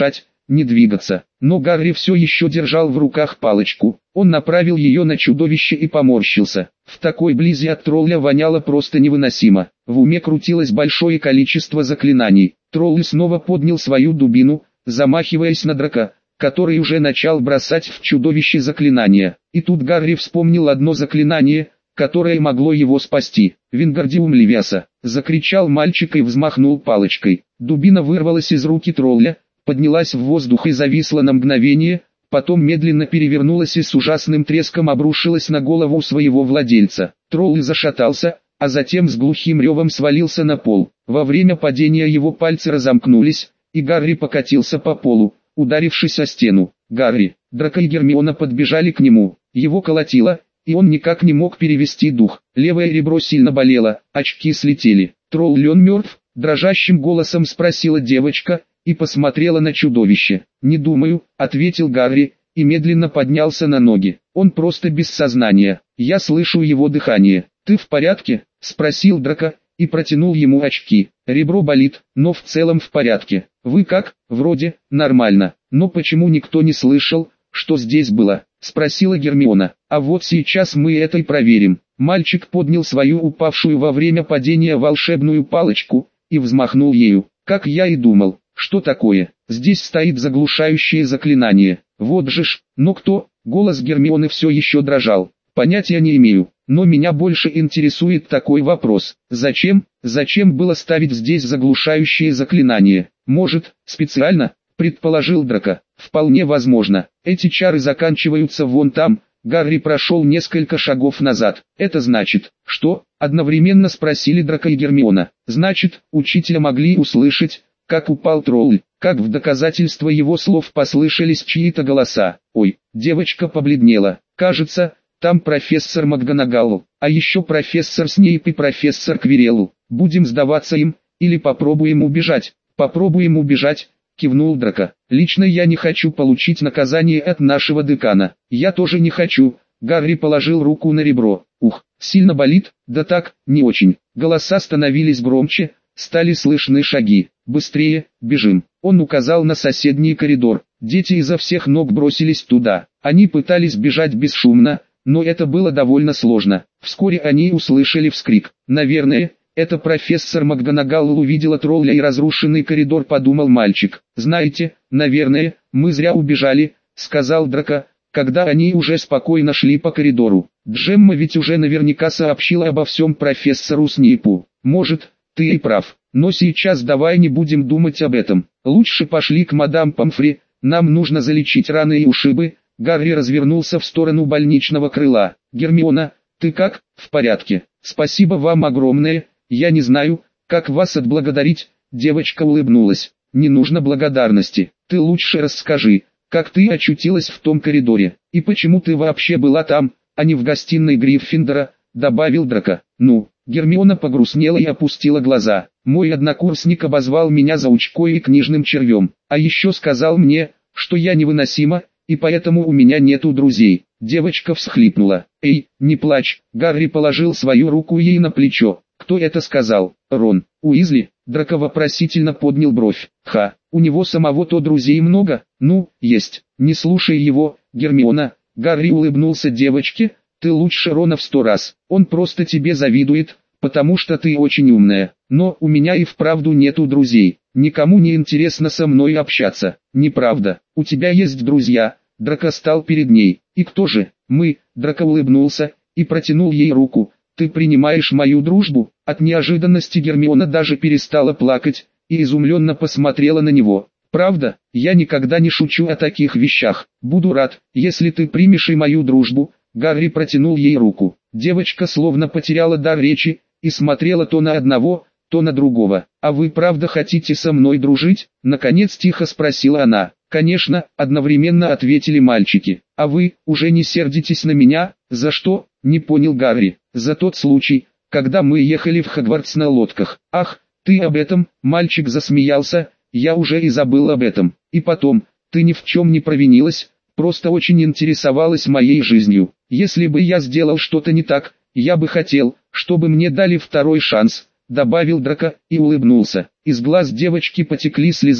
не двигаться. Но Гарри все еще держал в руках палочку. Он направил ее на чудовище и поморщился. В такой близи от тролля воняло просто невыносимо. В уме крутилось большое количество заклинаний. Тролль снова поднял свою дубину, замахиваясь на драка, который уже начал бросать в чудовище заклинания. И тут Гарри вспомнил одно заклинание, которое могло его спасти. «Вингардиум Левиаса!» — закричал мальчик и взмахнул палочкой. Дубина вырвалась из руки тролля, поднялась в воздух и зависла на мгновение, потом медленно перевернулась и с ужасным треском обрушилась на голову своего владельца. Тролль зашатался, а затем с глухим ревом свалился на пол. Во время падения его пальцы разомкнулись, и Гарри покатился по полу, ударившись о стену. Гарри, Драко и Гермиона подбежали к нему. Его колотило, и он никак не мог перевести дух. Левое ребро сильно болело, очки слетели. «Тролль он мертв?» — дрожащим голосом спросила девочка, и посмотрела на чудовище. «Не думаю», — ответил Гарри, и медленно поднялся на ноги. «Он просто без сознания. Я слышу его дыхание». «Ты в порядке?» — спросил Драко, и протянул ему очки. «Ребро болит, но в целом в порядке. Вы как?» «Вроде, нормально. Но почему никто не слышал, что здесь было?» — спросила Гермиона. «А вот сейчас мы это и проверим». Мальчик поднял свою упавшую во время падения волшебную палочку, и взмахнул ею. «Как я и думал. Что такое? Здесь стоит заглушающее заклинание. Вот же ж, но кто?» Голос Гермионы все еще дрожал. «Понятия не имею, но меня больше интересует такой вопрос. Зачем было ставить здесь заглушающее заклинание? Может, специально?» — предположил Драко. «Вполне возможно. Эти чары заканчиваются вон там». Гарри прошел несколько шагов назад. «Это значит, что?» — одновременно спросили Драко и Гермиона. «Значит, учителя могли услышать, как упал тролль». Как в доказательство его слов послышались чьи-то голоса. «Ой!» — девочка побледнела. «Кажется, там профессор МакГонагал, а еще профессор Снейп и профессор Квиррелл. Будем сдаваться им, или попробуем убежать?» «Попробуем убежать», — кивнул Драко. «Лично я не хочу получить наказание от нашего декана». «Я тоже не хочу». Гарри положил руку на ребро. «Ух, сильно болит?» «Да так, не очень». Голоса становились громче, стали слышны шаги. «Быстрее, бежим». Он указал на соседний коридор. Дети изо всех ног бросились туда. Они пытались бежать бесшумно, но это было довольно сложно. Вскоре они услышали вскрик. «Наверное, это профессор МакГонагал увидела тролля и разрушенный коридор», — подумал мальчик. «Знаете, наверное, мы зря убежали», — сказал Драко, когда они уже спокойно шли по коридору. «Джемма ведь уже наверняка сообщила обо всем профессору Снейпу. Может, ты и прав. Но сейчас давай не будем думать об этом. Лучше пошли к мадам Помфри, нам нужно залечить раны и ушибы». Гарри развернулся в сторону больничного крыла. «Гермиона, ты как?» «В порядке. Спасибо вам огромное. Я не знаю, как вас отблагодарить». Девочка улыбнулась. «Не нужно благодарности. Ты лучше расскажи, как ты очутилась в том коридоре, и почему ты вообще была там, а не в гостиной Гриффиндора», — добавил Драко. «Ну?» Гермиона погрустнела и опустила глаза. «Мой однокурсник обозвал меня заучкой и книжным червем, а еще сказал мне, что я невыносима, и поэтому у меня нету друзей». Девочка всхлипнула. «Эй, не плачь». Гарри положил свою руку ей на плечо. «Кто это сказал?» «Рон». «Уизли?» Драко вопросительно поднял бровь. «Ха, у него самого-то друзей много?» «Ну, есть. Не слушай его, Гермиона». Гарри улыбнулся девочке. «Ты лучше Рона в 100 раз. Он просто тебе завидует, потому что ты очень умная. Но у меня и вправду нету друзей. Никому не интересно со мной общаться». «Неправда. У тебя есть друзья». Драко стал перед ней. «И кто же?» «Мы». Драко улыбнулся и протянул ей руку. «Ты принимаешь мою дружбу?» От неожиданности Гермиона даже перестала плакать и изумленно посмотрела на него. «Правда? Я никогда не шучу о таких вещах. Буду рад, если ты примешь и мою дружбу». Гарри протянул ей руку. Девочка словно потеряла дар речи и смотрела то на одного, то на другого. «А вы правда хотите со мной дружить?» Наконец тихо спросила она. «Конечно», одновременно ответили мальчики. «А вы уже не сердитесь на меня?» «За что?» Не понял Гарри. «За тот случай, когда мы ехали в Хогвартс на лодках». «Ах, ты об этом?» Мальчик засмеялся. «Я уже и забыл об этом. И потом, ты ни в чем не провинилась, просто очень интересовалась моей жизнью. Если бы я сделал что-то не так, я бы хотел, чтобы мне дали второй шанс», — добавил Драко и улыбнулся. Из глаз девочки потекли слезы,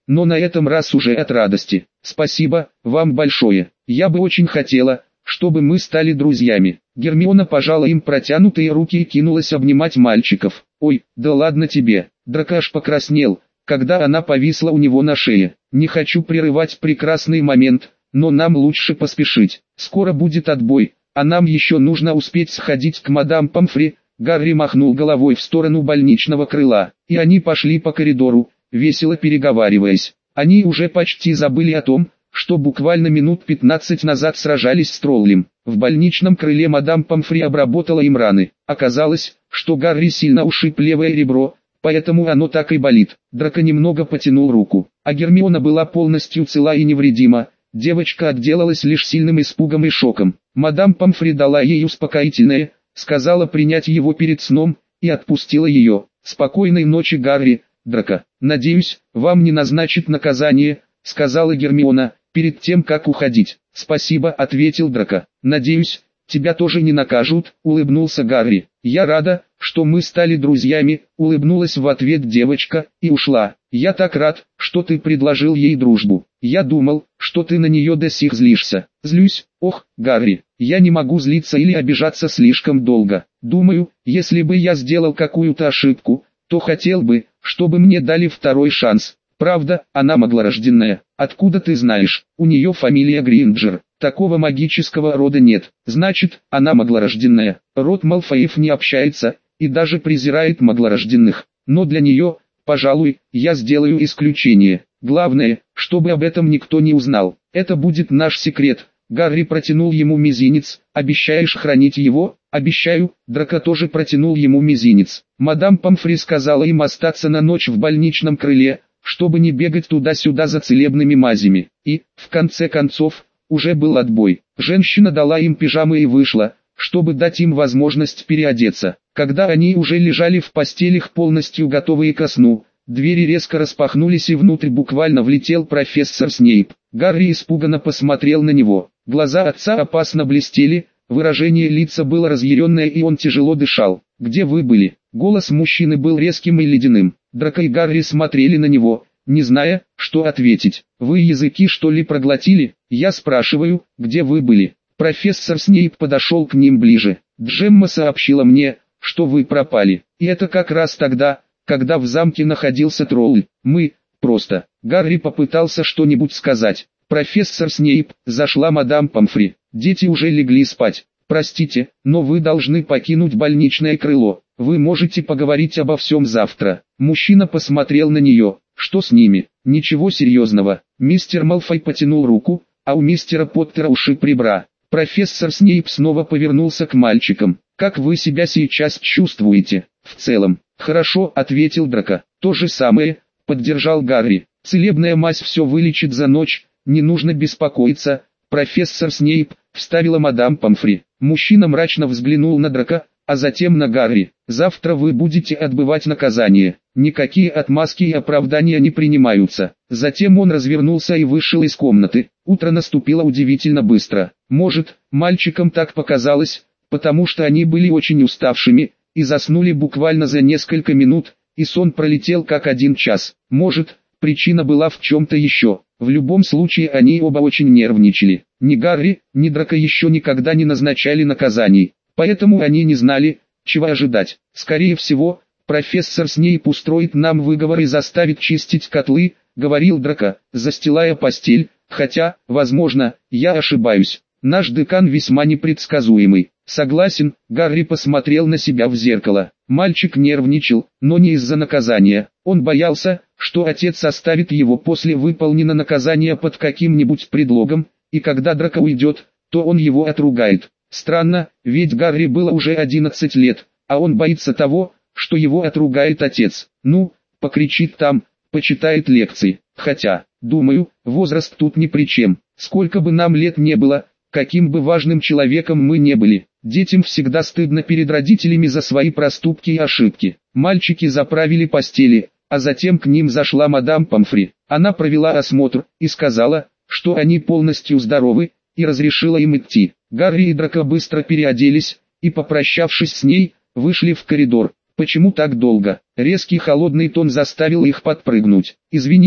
но на этом раз уже от радости. Спасибо вам большое. Я бы очень хотела, чтобы мы стали друзьями. Гермиона пожала им протянутые руки и кинулась обнимать мальчиков. Ой, да ладно тебе. Драко аж покраснел, когда она повисла у него на шее. Не хочу прерывать прекрасный момент, но нам лучше поспешить. Скоро будет отбой, а нам еще нужно успеть сходить к мадам Помфри. Гарри махнул головой в сторону больничного крыла, и они пошли по коридору, весело переговариваясь. Они уже почти забыли о том, что буквально минут 15 назад сражались с троллем. В больничном крыле мадам Помфри обработала им раны. Оказалось, что Гарри сильно ушиб левое ребро, поэтому оно так и болит. Драко немного потянул руку, а Гермиона была полностью цела и невредима. Девочка отделалась лишь сильным испугом и шоком. Мадам Помфри дала ей успокоительное, сказала принять его перед сном, и отпустила ее. «Спокойной ночи, Гарри, Драко. Надеюсь, вам не назначат наказание», — сказала Гермиона, перед тем как уходить. «Спасибо», — ответил Драко. «Надеюсь, тебя тоже не накажут», — улыбнулся Гарри. «Я рада, что мы стали друзьями», — улыбнулась в ответ девочка, и ушла. «Я так рад, что ты предложил ей дружбу. Я думал, что ты на нее до сих злишься». «Злюсь? Ох, Гарри, я не могу злиться или обижаться слишком долго. Думаю, если бы я сделал какую-то ошибку, то хотел бы, чтобы мне дали второй шанс. Правда, она маглорожденная. Откуда ты знаешь? У нее фамилия Гринджер. Такого магического рода нет. Значит, она маглорожденная. Род Малфоев не общается, и даже презирает маглорожденных. Но для нее, пожалуй, я сделаю исключение. Главное, чтобы об этом никто не узнал. Это будет наш секрет». Гарри протянул ему мизинец. «Обещаешь хранить его?» «Обещаю». Драко тоже протянул ему мизинец. Мадам Помфри сказала им остаться на ночь в больничном крыле, чтобы не бегать туда-сюда за целебными мазями. И, в конце концов, уже был отбой. Женщина дала им пижамы и вышла, чтобы дать им возможность переодеться. Когда они уже лежали в постелях полностью готовые ко сну, двери резко распахнулись и внутрь буквально влетел профессор Снейп. Гарри испуганно посмотрел на него. Глаза отца опасно блестели, выражение лица было разъяренное и он тяжело дышал. «Где вы были?» Голос мужчины был резким и ледяным. Драко и Гарри смотрели на него, не зная, что ответить. «Вы языки что ли проглотили? Я спрашиваю, где вы были?» Профессор Снейп подошел к ним ближе. «Джемма сообщила мне, что вы пропали. И это как раз тогда, когда в замке находился тролль. Мы, просто...» Гарри попытался что-нибудь сказать. «Профессор Снейп», зашла мадам Помфри. «Дети уже легли спать. Простите, но вы должны покинуть больничное крыло. Вы можете поговорить обо всем завтра». Мужчина посмотрел на нее. «Что с ними?» «Ничего серьезного». Мистер Малфой потянул руку, а у мистера Поттера ушиб ребра. Профессор Снейп снова повернулся к мальчикам. «Как вы себя сейчас чувствуете?» «В целом, хорошо», — ответил Драко. «То же самое», — поддержал Гарри. «Целебная мазь все вылечит за ночь, не нужно беспокоиться». «Профессор Снейп», — вставила мадам Помфри. Мужчина мрачно взглянул на Драко, а затем на Гарри. «Завтра вы будете отбывать наказание. Никакие отмазки и оправдания не принимаются». Затем он развернулся и вышел из комнаты. Утро наступило удивительно быстро. Может, мальчикам так показалось, потому что они были очень уставшими, и заснули буквально за несколько минут, и сон пролетел как 1 час. Может, причина была в чем-то еще. В любом случае они оба очень нервничали. Ни Гарри, ни Драко еще никогда не назначали наказаний, поэтому они не знали, чего ожидать. «Скорее всего, профессор Снейп устроит нам выговор и заставит чистить котлы», — говорил Драко, застилая постель, «хотя, возможно, я ошибаюсь. Наш декан весьма непредсказуемый». «Согласен», — Гарри посмотрел на себя в зеркало. Мальчик нервничал, но не из-за наказания. Он боялся, что отец оставит его после выполненного наказания под каким-нибудь предлогом, и когда Драко уйдет, то он его отругает. Странно, ведь Гарри было уже 11 лет, а он боится того, что его отругает отец. Ну, покричит там, почитает лекции. Хотя, думаю, возраст тут ни при чем. Сколько бы нам лет не было, каким бы важным человеком мы не были, детям всегда стыдно перед родителями за свои проступки и ошибки. Мальчики заправили постели, а затем к ним зашла мадам Помфри. Она провела осмотр и сказала, что они полностью здоровы, и разрешила им идти. Гарри и Драко быстро переоделись, и, попрощавшись с ней, вышли в коридор. «Почему так долго?» Резкий холодный тон заставил их подпрыгнуть. «Извините,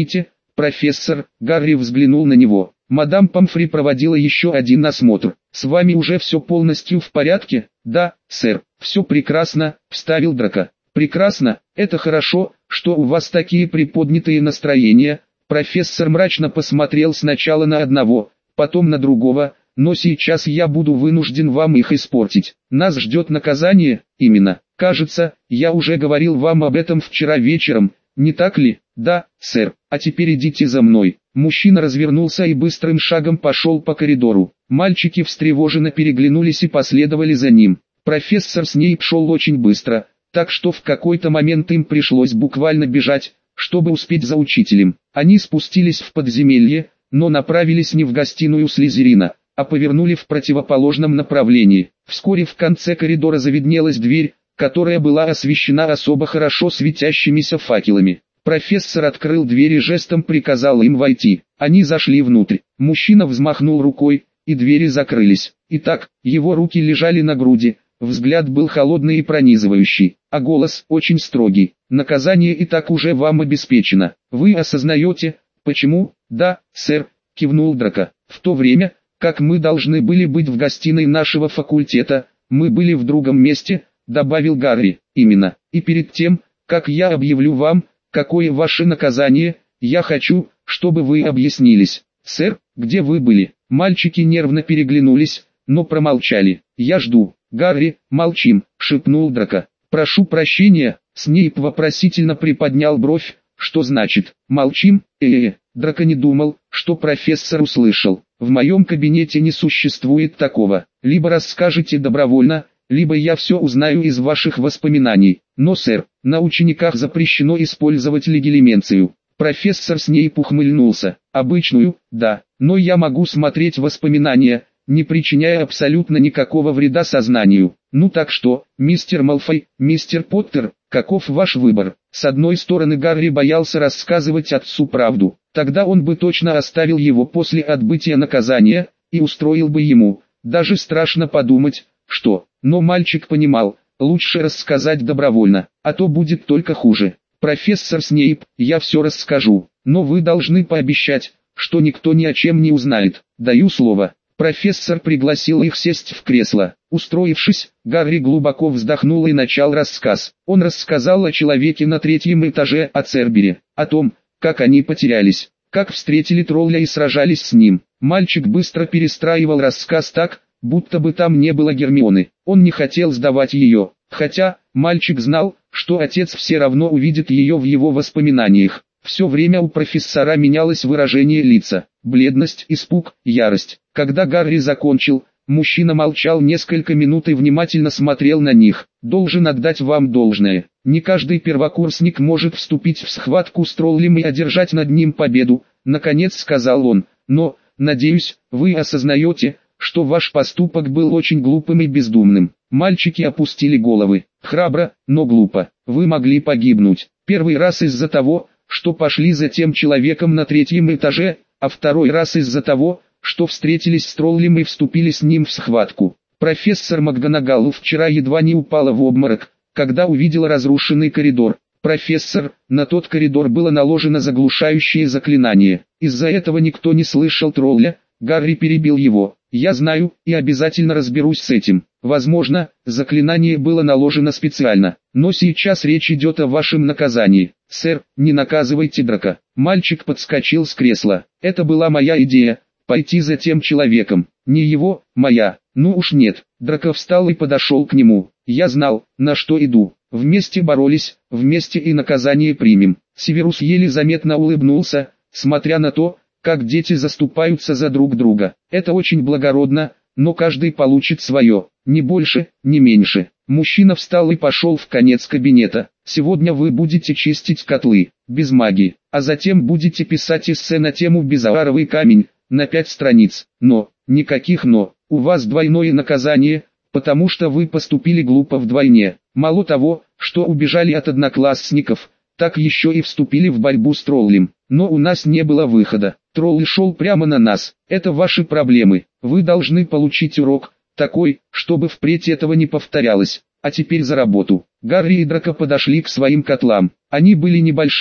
профессор, Гарри взглянул на него. Мадам Помфри проводила еще один осмотр. С вами уже все полностью в порядке? Да, сэр. Все прекрасно, вставил Драко. Прекрасно, это хорошо, что у вас такие приподнятые настроения. Профессор мрачно посмотрел сначала на одного, потом на другого, но сейчас я буду вынужден вам их испортить. Нас ждет наказание, именно. Кажется, я уже говорил вам об этом вчера вечером, не так ли? Да, сэр. А теперь идите за мной. Мужчина развернулся и быстрым шагом пошел по коридору. Мальчики встревоженно переглянулись и последовали за ним. Профессор Снейп шел очень быстро, так что в какой-то момент им пришлось буквально бежать, чтобы успеть за учителем. Они спустились в подземелье, но направились не в гостиную Слизерина, а повернули в противоположном направлении. Вскоре в конце коридора завиднелась дверь, которая была освещена особо хорошо светящимися факелами. Профессор открыл дверь и жестом приказал им войти. Они зашли внутрь. Мужчина взмахнул рукой, и двери закрылись. Итак, его руки лежали на груди, взгляд был холодный и пронизывающий, а голос очень строгий. Наказание и так уже вам обеспечено. Вы осознаете, почему? Да, сэр, кивнул Драко. В то время, как мы должны были быть в гостиной нашего факультета, мы были в другом месте, добавил Гарри. Именно. И перед тем, как я объявлю вам, какое ваше наказание, я хочу, чтобы вы объяснились. Сэр, где вы были? Мальчики нервно переглянулись, но промолчали. Я жду. Гарри, молчим, шепнул Драко. Прошу прощения, Снейп вопросительно приподнял бровь. Что значит, молчим? Драко не думал, что профессор услышал. В моем кабинете не существует такого. Либо расскажете добровольно, либо я все узнаю из ваших воспоминаний. Но, сэр, на учениках запрещено использовать легилименцию. Профессор Снейп ухмыльнулся. Обычную, да, но я могу смотреть воспоминания, не причиняя абсолютно никакого вреда сознанию. Ну так что, мистер Малфой, мистер Поттер, каков ваш выбор? С одной стороны, Гарри боялся рассказывать отцу правду. Тогда он бы точно оставил его после отбытия наказания, и устроил бы ему. Даже страшно подумать, что. Но мальчик понимал, лучше рассказать добровольно, а то будет только хуже. Профессор Снейп, я все расскажу, но вы должны пообещать, что никто ни о чем не узнает. Даю слово. Профессор пригласил их сесть в кресло. Устроившись, Гарри глубоко вздохнул и начал рассказ. Он рассказал о человеке на 3-м этаже, о Цербере, о том, как они потерялись, как встретили тролля и сражались с ним. Мальчик быстро перестраивал рассказ так, будто бы там не было Гермионы. Он не хотел сдавать ее, хотя, мальчик знал, что отец все равно увидит ее в его воспоминаниях. Все время у профессора менялось выражение лица, бледность, испуг, ярость. Когда Гарри закончил, мужчина молчал несколько минут и внимательно смотрел на них. Должен отдать вам должное. Не каждый первокурсник может вступить в схватку с троллем и одержать над ним победу, наконец сказал он. Но, надеюсь, вы осознаете, что ваш поступок был очень глупым и бездумным. Мальчики опустили головы. Храбро, но глупо. Вы могли погибнуть. Первый раз из-за того, что пошли за тем человеком на 3-м этаже, а второй раз из-за того, что встретились с троллем и вступили с ним в схватку. Профессор МакГонагал вчера едва не упала в обморок, когда увидела разрушенный коридор. Профессор, на тот коридор было наложено заглушающее заклинание. Из-за этого никто не слышал тролля. Гарри перебил его. Я знаю, и обязательно разберусь с этим. Возможно, заклинание было наложено специально, но сейчас речь идет о вашем наказании. Сэр, не наказывайте Драко. Мальчик подскочил с кресла. Это была моя идея, пойти за тем человеком. Не его, моя. Ну уж нет. Драко встал и подошел к нему. Я знал, на что иду. Вместе боролись, вместе и наказание примем. Северус еле заметно улыбнулся, смотря на то, как дети заступаются за друг друга. Это очень благородно, но каждый получит свое, не больше, не меньше. Мужчина встал и пошел в конец кабинета. Сегодня вы будете чистить котлы, без магии, а затем будете писать эссе на тему «Безааровый камень», на 5 страниц. Но, никаких «но», у вас двойное наказание, потому что вы поступили глупо вдвойне. Мало того, что убежали от одноклассников, так еще и вступили в борьбу с троллем. Но у нас не было выхода. Тролль шел прямо на нас. Это ваши проблемы. Вы должны получить урок, такой, чтобы впредь этого не повторялось. А теперь за работу. Гарри и Драко подошли к своим котлам. Они были небольшие,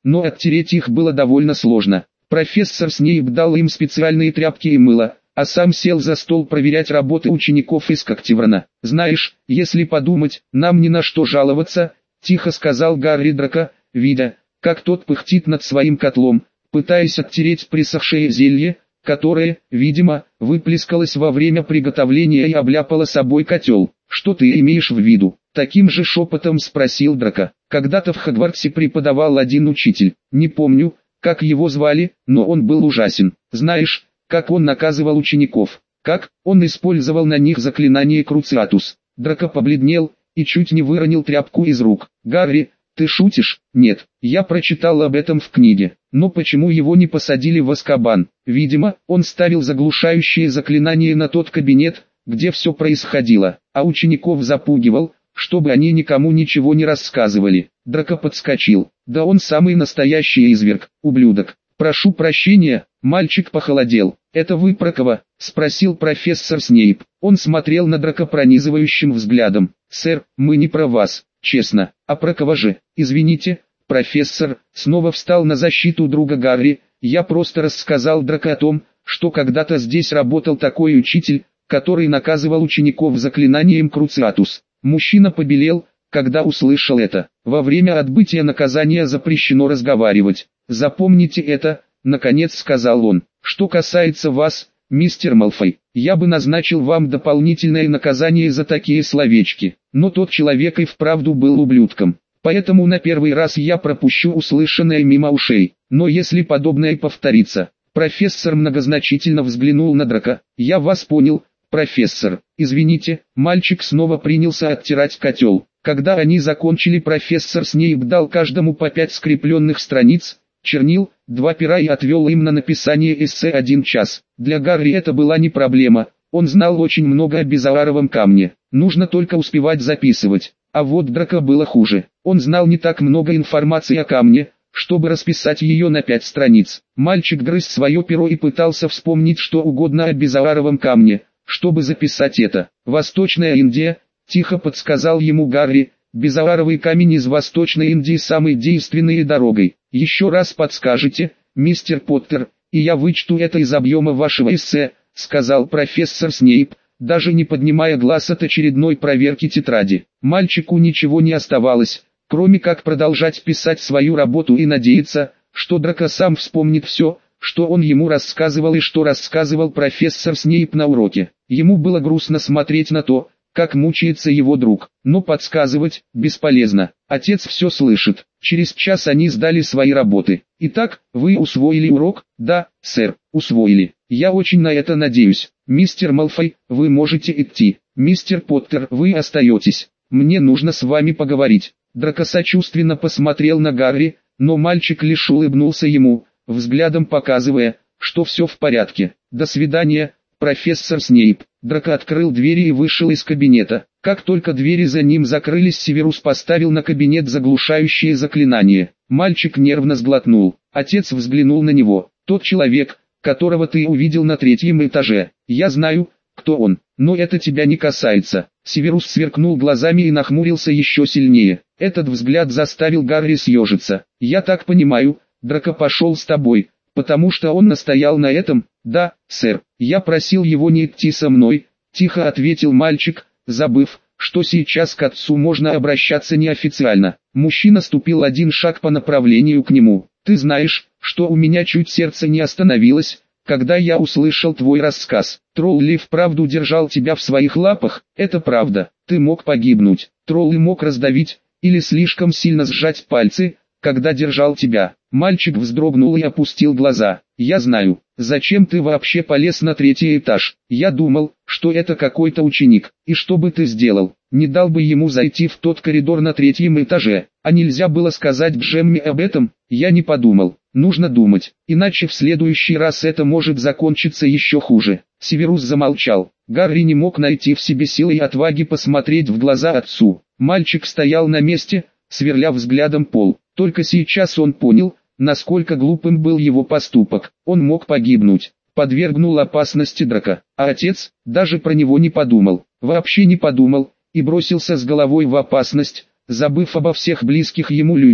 но оттереть их было довольно сложно. Профессор Снейп дал им специальные тряпки и мыло, а сам сел за стол проверять работы учеников из Когтеврана. «Знаешь, если подумать, нам ни на что жаловаться», — тихо сказал Гарри Драко, видя, как тот пыхтит над своим котлом, пытаясь оттереть присохшее зелье, которое, видимо, выплескалось во время приготовления и обляпало собой котел. «Что ты имеешь в виду?» — таким же шепотом спросил Драко. «Когда-то в Хогвартсе преподавал один учитель, не помню, как его звали, но он был ужасен. Знаешь, как он наказывал учеников? Как он использовал на них заклинание Круциатус?» Драко побледнел и чуть не выронил тряпку из рук. «Гарри, ты шутишь?» «Нет, я прочитал об этом в книге. Но почему его не посадили в Азкабан? Видимо, он ставил заглушающие заклинания на тот кабинет, где все происходило, а учеников запугивал, чтобы они никому ничего не рассказывали». Драко подскочил. «Да он самый настоящий изверг, ублюдок. Прошу прощения». Мальчик похолодел. «Это вы про кого?» — спросил профессор Снейп. Он смотрел на Драко пронизывающим взглядом. «Сэр, мы не про вас, честно. А про кого же?» «Извините, профессор», снова встал на защиту друга Гарри. «Я просто рассказал Драко о том, что когда-то здесь работал такой учитель, который наказывал учеников заклинанием Круциатус». Мужчина побелел, когда услышал это. «Во время отбытия наказания запрещено разговаривать. Запомните это», — наконец сказал он. «Что касается вас, мистер Малфой, я бы назначил вам дополнительное наказание за такие словечки. Но тот человек и вправду был ублюдком. Поэтому на первый раз я пропущу услышанное мимо ушей. Но если подобное повторится...» Профессор многозначительно взглянул на Драко. «Я вас понял, профессор. Извините». Мальчик снова принялся оттирать котел. Когда они закончили, профессор Снейп дал каждому по 5 скрепленных страниц, чернил, 2 пера и отвел им на написание эссе 1 час. Для Гарри это была не проблема, он знал очень много о Безаларовом камне, нужно только успевать записывать. А вот Драко было хуже, он знал не так много информации о камне, чтобы расписать ее на 5 страниц. Мальчик грыз свое перо и пытался вспомнить что угодно о Безаларовом камне, чтобы записать это. «Восточная Индия», — тихо подсказал ему Гарри. «Безаларовый камень из Восточной Индии самой действенной дорогой. Еще раз подскажете, мистер Поттер, и я вычту это из объема вашего эссе», — сказал профессор Снейп, даже не поднимая глаз от очередной проверки тетради. Мальчику ничего не оставалось, кроме как продолжать писать свою работу и надеяться, что Драко сам вспомнит все, что он ему рассказывал и что рассказывал профессор Снейп на уроке. Ему было грустно смотреть на то, как мучается его друг, но подсказывать бесполезно. Отец все слышит. Через час они сдали свои работы. «Итак, вы усвоили урок?» «Да, сэр, усвоили. Я очень на это надеюсь. Мистер Малфой, вы можете идти. Мистер Поттер, вы остаетесь. Мне нужно с вами поговорить». Драко сочувственно посмотрел на Гарри, но мальчик лишь улыбнулся ему, взглядом показывая, что все в порядке. «До свидания, профессор Снейп». Драко открыл двери и вышел из кабинета. Как только двери за ним закрылись, Северус поставил на кабинет заглушающее заклинание. Мальчик нервно сглотнул. Отец взглянул на него. «Тот человек, которого ты увидел на 3-м этаже. Я знаю, кто он, но это тебя не касается». Северус сверкнул глазами и нахмурился еще сильнее. Этот взгляд заставил Гарри съежиться. «Я так понимаю, Драко пошел с тобой, потому что он настоял на этом?» «Да, сэр, я просил его не идти со мной», — тихо ответил мальчик, забыв, что сейчас к отцу можно обращаться неофициально. Мужчина ступил 1 шаг по направлению к нему. «Ты знаешь, что у меня чуть сердце не остановилось, когда я услышал твой рассказ. Тролли вправду держал тебя в своих лапах?» «Это правда, ты мог погибнуть. Тролли мог раздавить, или слишком сильно сжать пальцы, когда держал тебя». Мальчик вздрогнул и опустил глаза. «Я знаю, зачем ты вообще полез на 3-й этаж. Я думал, что это какой-то ученик. И что бы ты сделал? Не дал бы ему зайти в тот коридор на 3-м этаже. А нельзя было сказать Джемме об этом?» «Я не подумал. Нужно думать, иначе в следующий раз это может закончиться еще хуже». Северус замолчал. Гарри не мог найти в себе силы и отваги посмотреть в глаза отцу. Мальчик стоял на месте, сверля взглядом пол. Только сейчас он понял, насколько глупым был его поступок. Он мог погибнуть, подвергнул опасности Драко. А отец даже про него не подумал, вообще не подумал, и бросился с головой в опасность, забыв обо всех близких ему людях,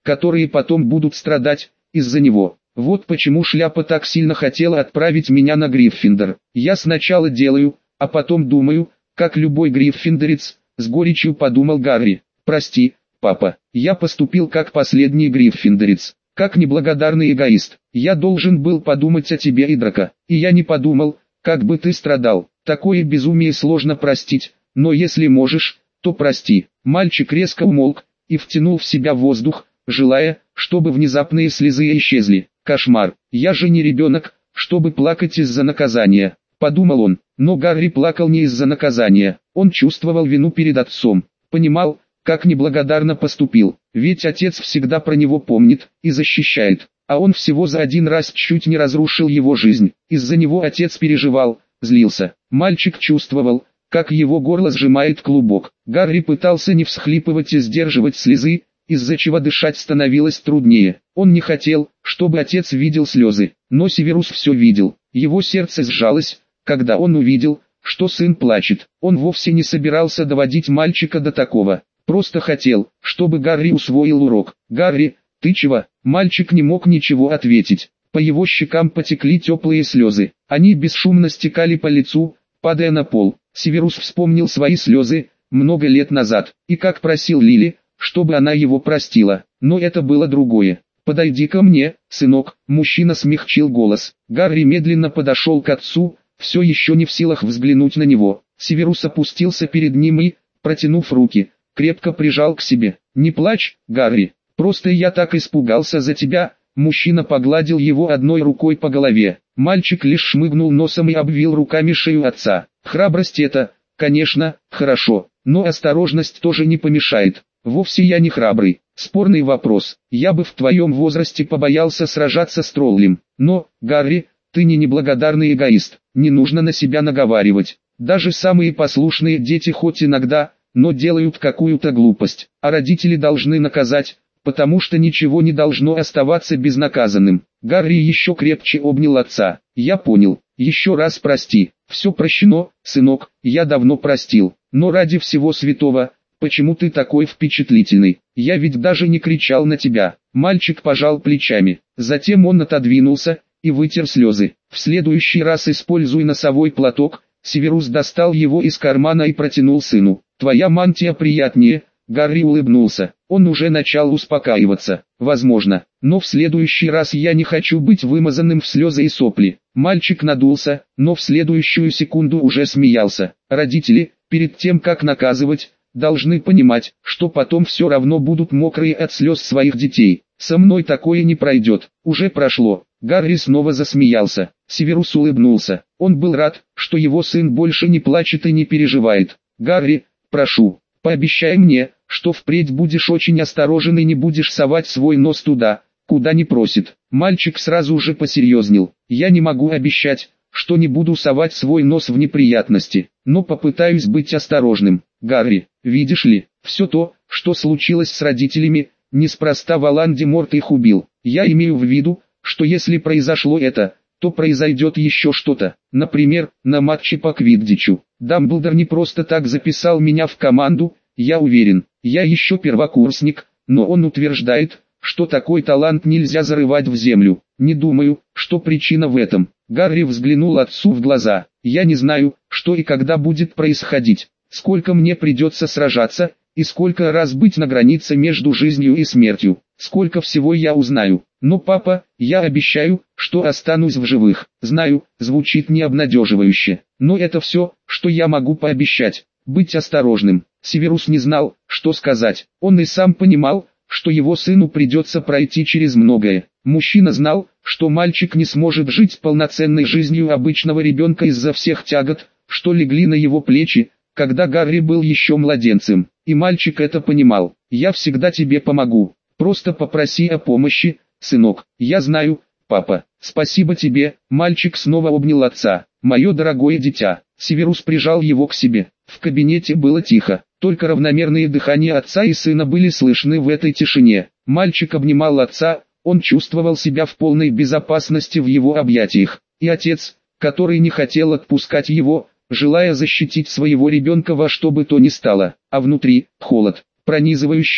которые потом будут страдать из-за него. Вот почему шляпа так сильно хотела отправить меня на Гриффиндор. Я сначала делаю, а потом думаю, как любой гриффиндорец, с горечью подумал Гарри. Прости, папа, я поступил как последний гриффиндорец, как неблагодарный эгоист. Я должен был подумать о тебе и Драко, и я не подумал, как бы ты страдал. Такое безумие сложно простить, но если можешь, то прости. Мальчик резко умолк и втянул в себя воздух, желая, чтобы внезапные слезы исчезли. Кошмар, я же не ребенок, чтобы плакать из-за наказания, подумал он. Но Гарри плакал не из-за наказания, он чувствовал вину перед отцом, понимал, как неблагодарно поступил, ведь отец всегда про него помнит и защищает, а он всего за один раз чуть не разрушил его жизнь. Из-за него отец переживал, злился. Мальчик чувствовал, как его горло сжимает клубок. Гарри пытался не всхлипывать и сдерживать слезы, из-за чего дышать становилось труднее. Он не хотел, чтобы отец видел слезы, но Северус все видел. Его сердце сжалось, когда он увидел, что сын плачет. Он вовсе не собирался доводить мальчика до такого, просто хотел, чтобы Гарри усвоил урок. «Гарри, ты чего?» Мальчик не мог ничего ответить. По его щекам потекли теплые слезы. Они бесшумно стекали по лицу, падая на пол. Северус вспомнил свои слезы много лет назад, и как просил Лили, чтобы она его простила. Но это было другое. «Подойди ко мне, сынок», мужчина смягчил голос. Гарри медленно подошел к отцу, все еще не в силах взглянуть на него. Северус опустился перед ним и, протянув руки, крепко прижал к себе. «Не плачь, Гарри, просто я так испугался за тебя». Мужчина погладил его одной рукой по голове. Мальчик лишь шмыгнул носом и обвил руками шею отца. «Храбрость это, конечно, хорошо, но осторожность тоже не помешает. Вовсе я не храбрый. Спорный вопрос. Я бы в твоем возрасте побоялся сражаться с троллем. Но, Гарри, ты не неблагодарный эгоист. Не нужно на себя наговаривать. Даже самые послушные дети хоть иногда, но делают какую-то глупость. А родители должны наказать, потому что ничего не должно оставаться безнаказанным». Гарри еще крепче обнял отца. «Я понял. Еще раз прости. Все прощено, сынок, я давно простил. Но ради всего святого, почему ты такой впечатлительный? Я ведь даже не кричал на тебя». Мальчик пожал плечами. Затем он отодвинулся и вытер слезы. «В следующий раз используй носовой платок». Северус достал его из кармана и протянул сыну. «Твоя мантия приятнее». Гарри улыбнулся. Он уже начал успокаиваться. «Возможно, но в следующий раз я не хочу быть вымазанным в слезы и сопли». Мальчик надулся, но в следующую секунду уже смеялся. Родители, перед тем как наказывать, должны понимать, что потом все равно будут мокрые от слез своих детей. Со мной такое не пройдет. Уже прошло. Гарри снова засмеялся. Северус улыбнулся. Он был рад, что его сын больше не плачет и не переживает. «Гарри, прошу, пообещай мне, что впредь будешь очень осторожен и не будешь совать свой нос туда, куда не просит». Мальчик сразу же посерьезнел. «Я не могу обещать, что не буду совать свой нос в неприятности, но попытаюсь быть осторожным. Гарри, видишь ли, все то, что случилось с родителями, неспроста Волан-де-Морт их убил. Я имею в виду, что если произошло это, то произойдет еще что-то. Например, на матче по квиддичу. Дамблдор не просто так записал меня в команду, я уверен. Я еще первокурсник, но он утверждает, что такой талант нельзя зарывать в землю. Не думаю, что причина в этом». Гарри взглянул отцу в глаза. «Я не знаю, что и когда будет происходить, сколько мне придется сражаться, и сколько раз быть на границе между жизнью и смертью. Сколько всего я узнаю. Но, папа, я обещаю, что останусь в живых». Знаю, звучит необнадеживающе, но это все, что я могу пообещать. Быть осторожным. Северус не знал, что сказать. Он и сам понимал, что его сыну придется пройти через многое. Мужчина знал, что мальчик не сможет жить полноценной жизнью обычного ребенка из-за всех тягот, что легли на его плечи, когда Гарри был еще младенцем. И мальчик это понимал. «Я всегда тебе помогу. Просто попроси о помощи, сынок». «Я знаю, папа. Спасибо тебе». Мальчик снова обнял отца. «Мое дорогое дитя». Северус прижал его к себе. В кабинете было тихо. Только равномерные дыхания отца и сына были слышны в этой тишине. Мальчик обнимал отца, он чувствовал себя в полной безопасности в его объятиях. И отец, который не хотел отпускать его, желая защитить своего ребенка во что бы то ни стало. А внутри, холод, пронизывающий,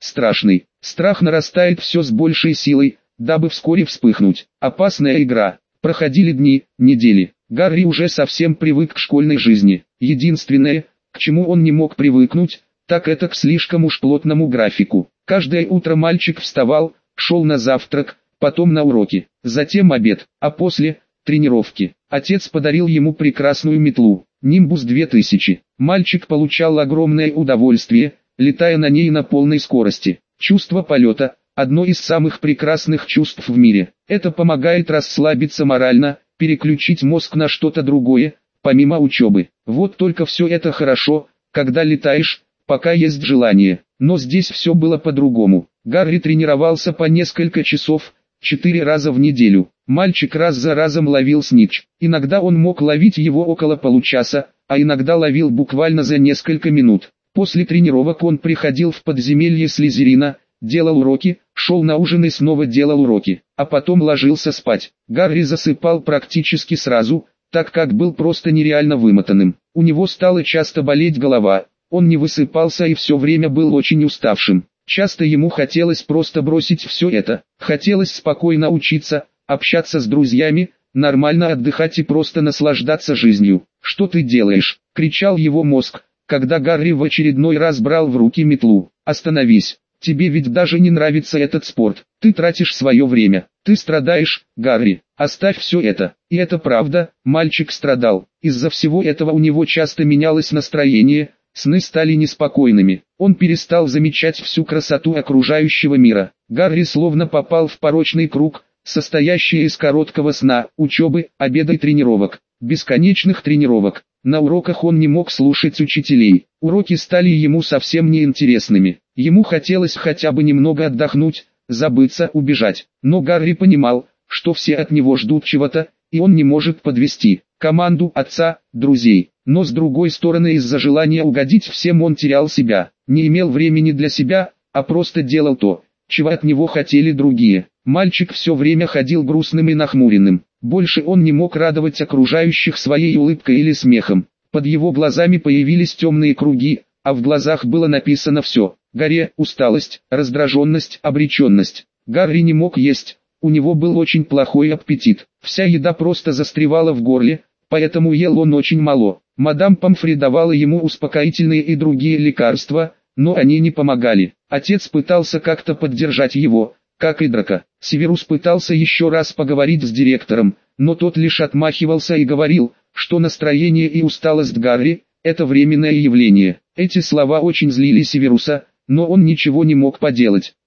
страшный. Страх нарастает все с большей силой, дабы вскоре вспыхнуть. Опасная игра. Проходили дни, недели. Гарри уже совсем привык к школьной жизни. Единственное, к чему он не мог привыкнуть, так это к слишком уж плотному графику. Каждое утро мальчик вставал, шел на завтрак, потом на уроки, затем обед, а после – тренировки. Отец подарил ему прекрасную метлу, Нимбус 2000. Мальчик получал огромное удовольствие, летая на ней на полной скорости. Чувство полета – одно из самых прекрасных чувств в мире. Это помогает расслабиться морально, переключить мозг на что-то другое, помимо учебы. Вот только все это хорошо, когда летаешь, пока есть желание. Но здесь все было по-другому. Гарри тренировался по несколько часов, 4 раза в неделю. Мальчик раз за разом ловил снитч. Иногда он мог ловить его около получаса, а иногда ловил буквально за несколько минут. После тренировок он приходил в подземелье Слизерина, делал уроки, шел на ужин и снова делал уроки, а потом ложился спать. Гарри засыпал практически сразу, так как был просто нереально вымотанным. У него стала часто болеть голова, он не высыпался и все время был очень уставшим. Часто ему хотелось просто бросить все это, хотелось спокойно учиться, общаться с друзьями, нормально отдыхать и просто наслаждаться жизнью. «Что ты делаешь?» – кричал его мозг, когда Гарри в очередной раз брал в руки метлу. «Остановись, тебе ведь даже не нравится этот спорт, ты тратишь свое время, ты страдаешь, Гарри, оставь все это». И это правда, мальчик страдал, из-за всего этого у него часто менялось настроение, сны стали неспокойными, он перестал замечать всю красоту окружающего мира. Гарри словно попал в порочный круг, состоящий из короткого сна, учебы, обеда и тренировок, бесконечных тренировок. На уроках он не мог слушать учителей, уроки стали ему совсем неинтересными, ему хотелось хотя бы немного отдохнуть, забыться, убежать. Но Гарри понимал, что все от него ждут чего-то, и он не может подвести команду, отца, друзей. Но с другой стороны, из-за желания угодить всем он терял себя, не имел времени для себя, а просто делал то, чего от него хотели другие. Мальчик все время ходил грустным и нахмуренным. Больше он не мог радовать окружающих своей улыбкой или смехом. Под его глазами появились темные круги, а в глазах было написано все. Горе, усталость, раздраженность, обреченность. Гарри не мог есть, у него был очень плохой аппетит. Вся еда просто застревала в горле, поэтому ел он очень мало. Мадам Помфри давала ему успокоительные и другие лекарства, но они не помогали. Отец пытался как-то поддержать его, как и Драко. Северус пытался еще раз поговорить с директором, но тот лишь отмахивался и говорил, что настроение и усталость Гарри – это временное явление. Эти слова очень злили Северуса, но он ничего не мог поделать.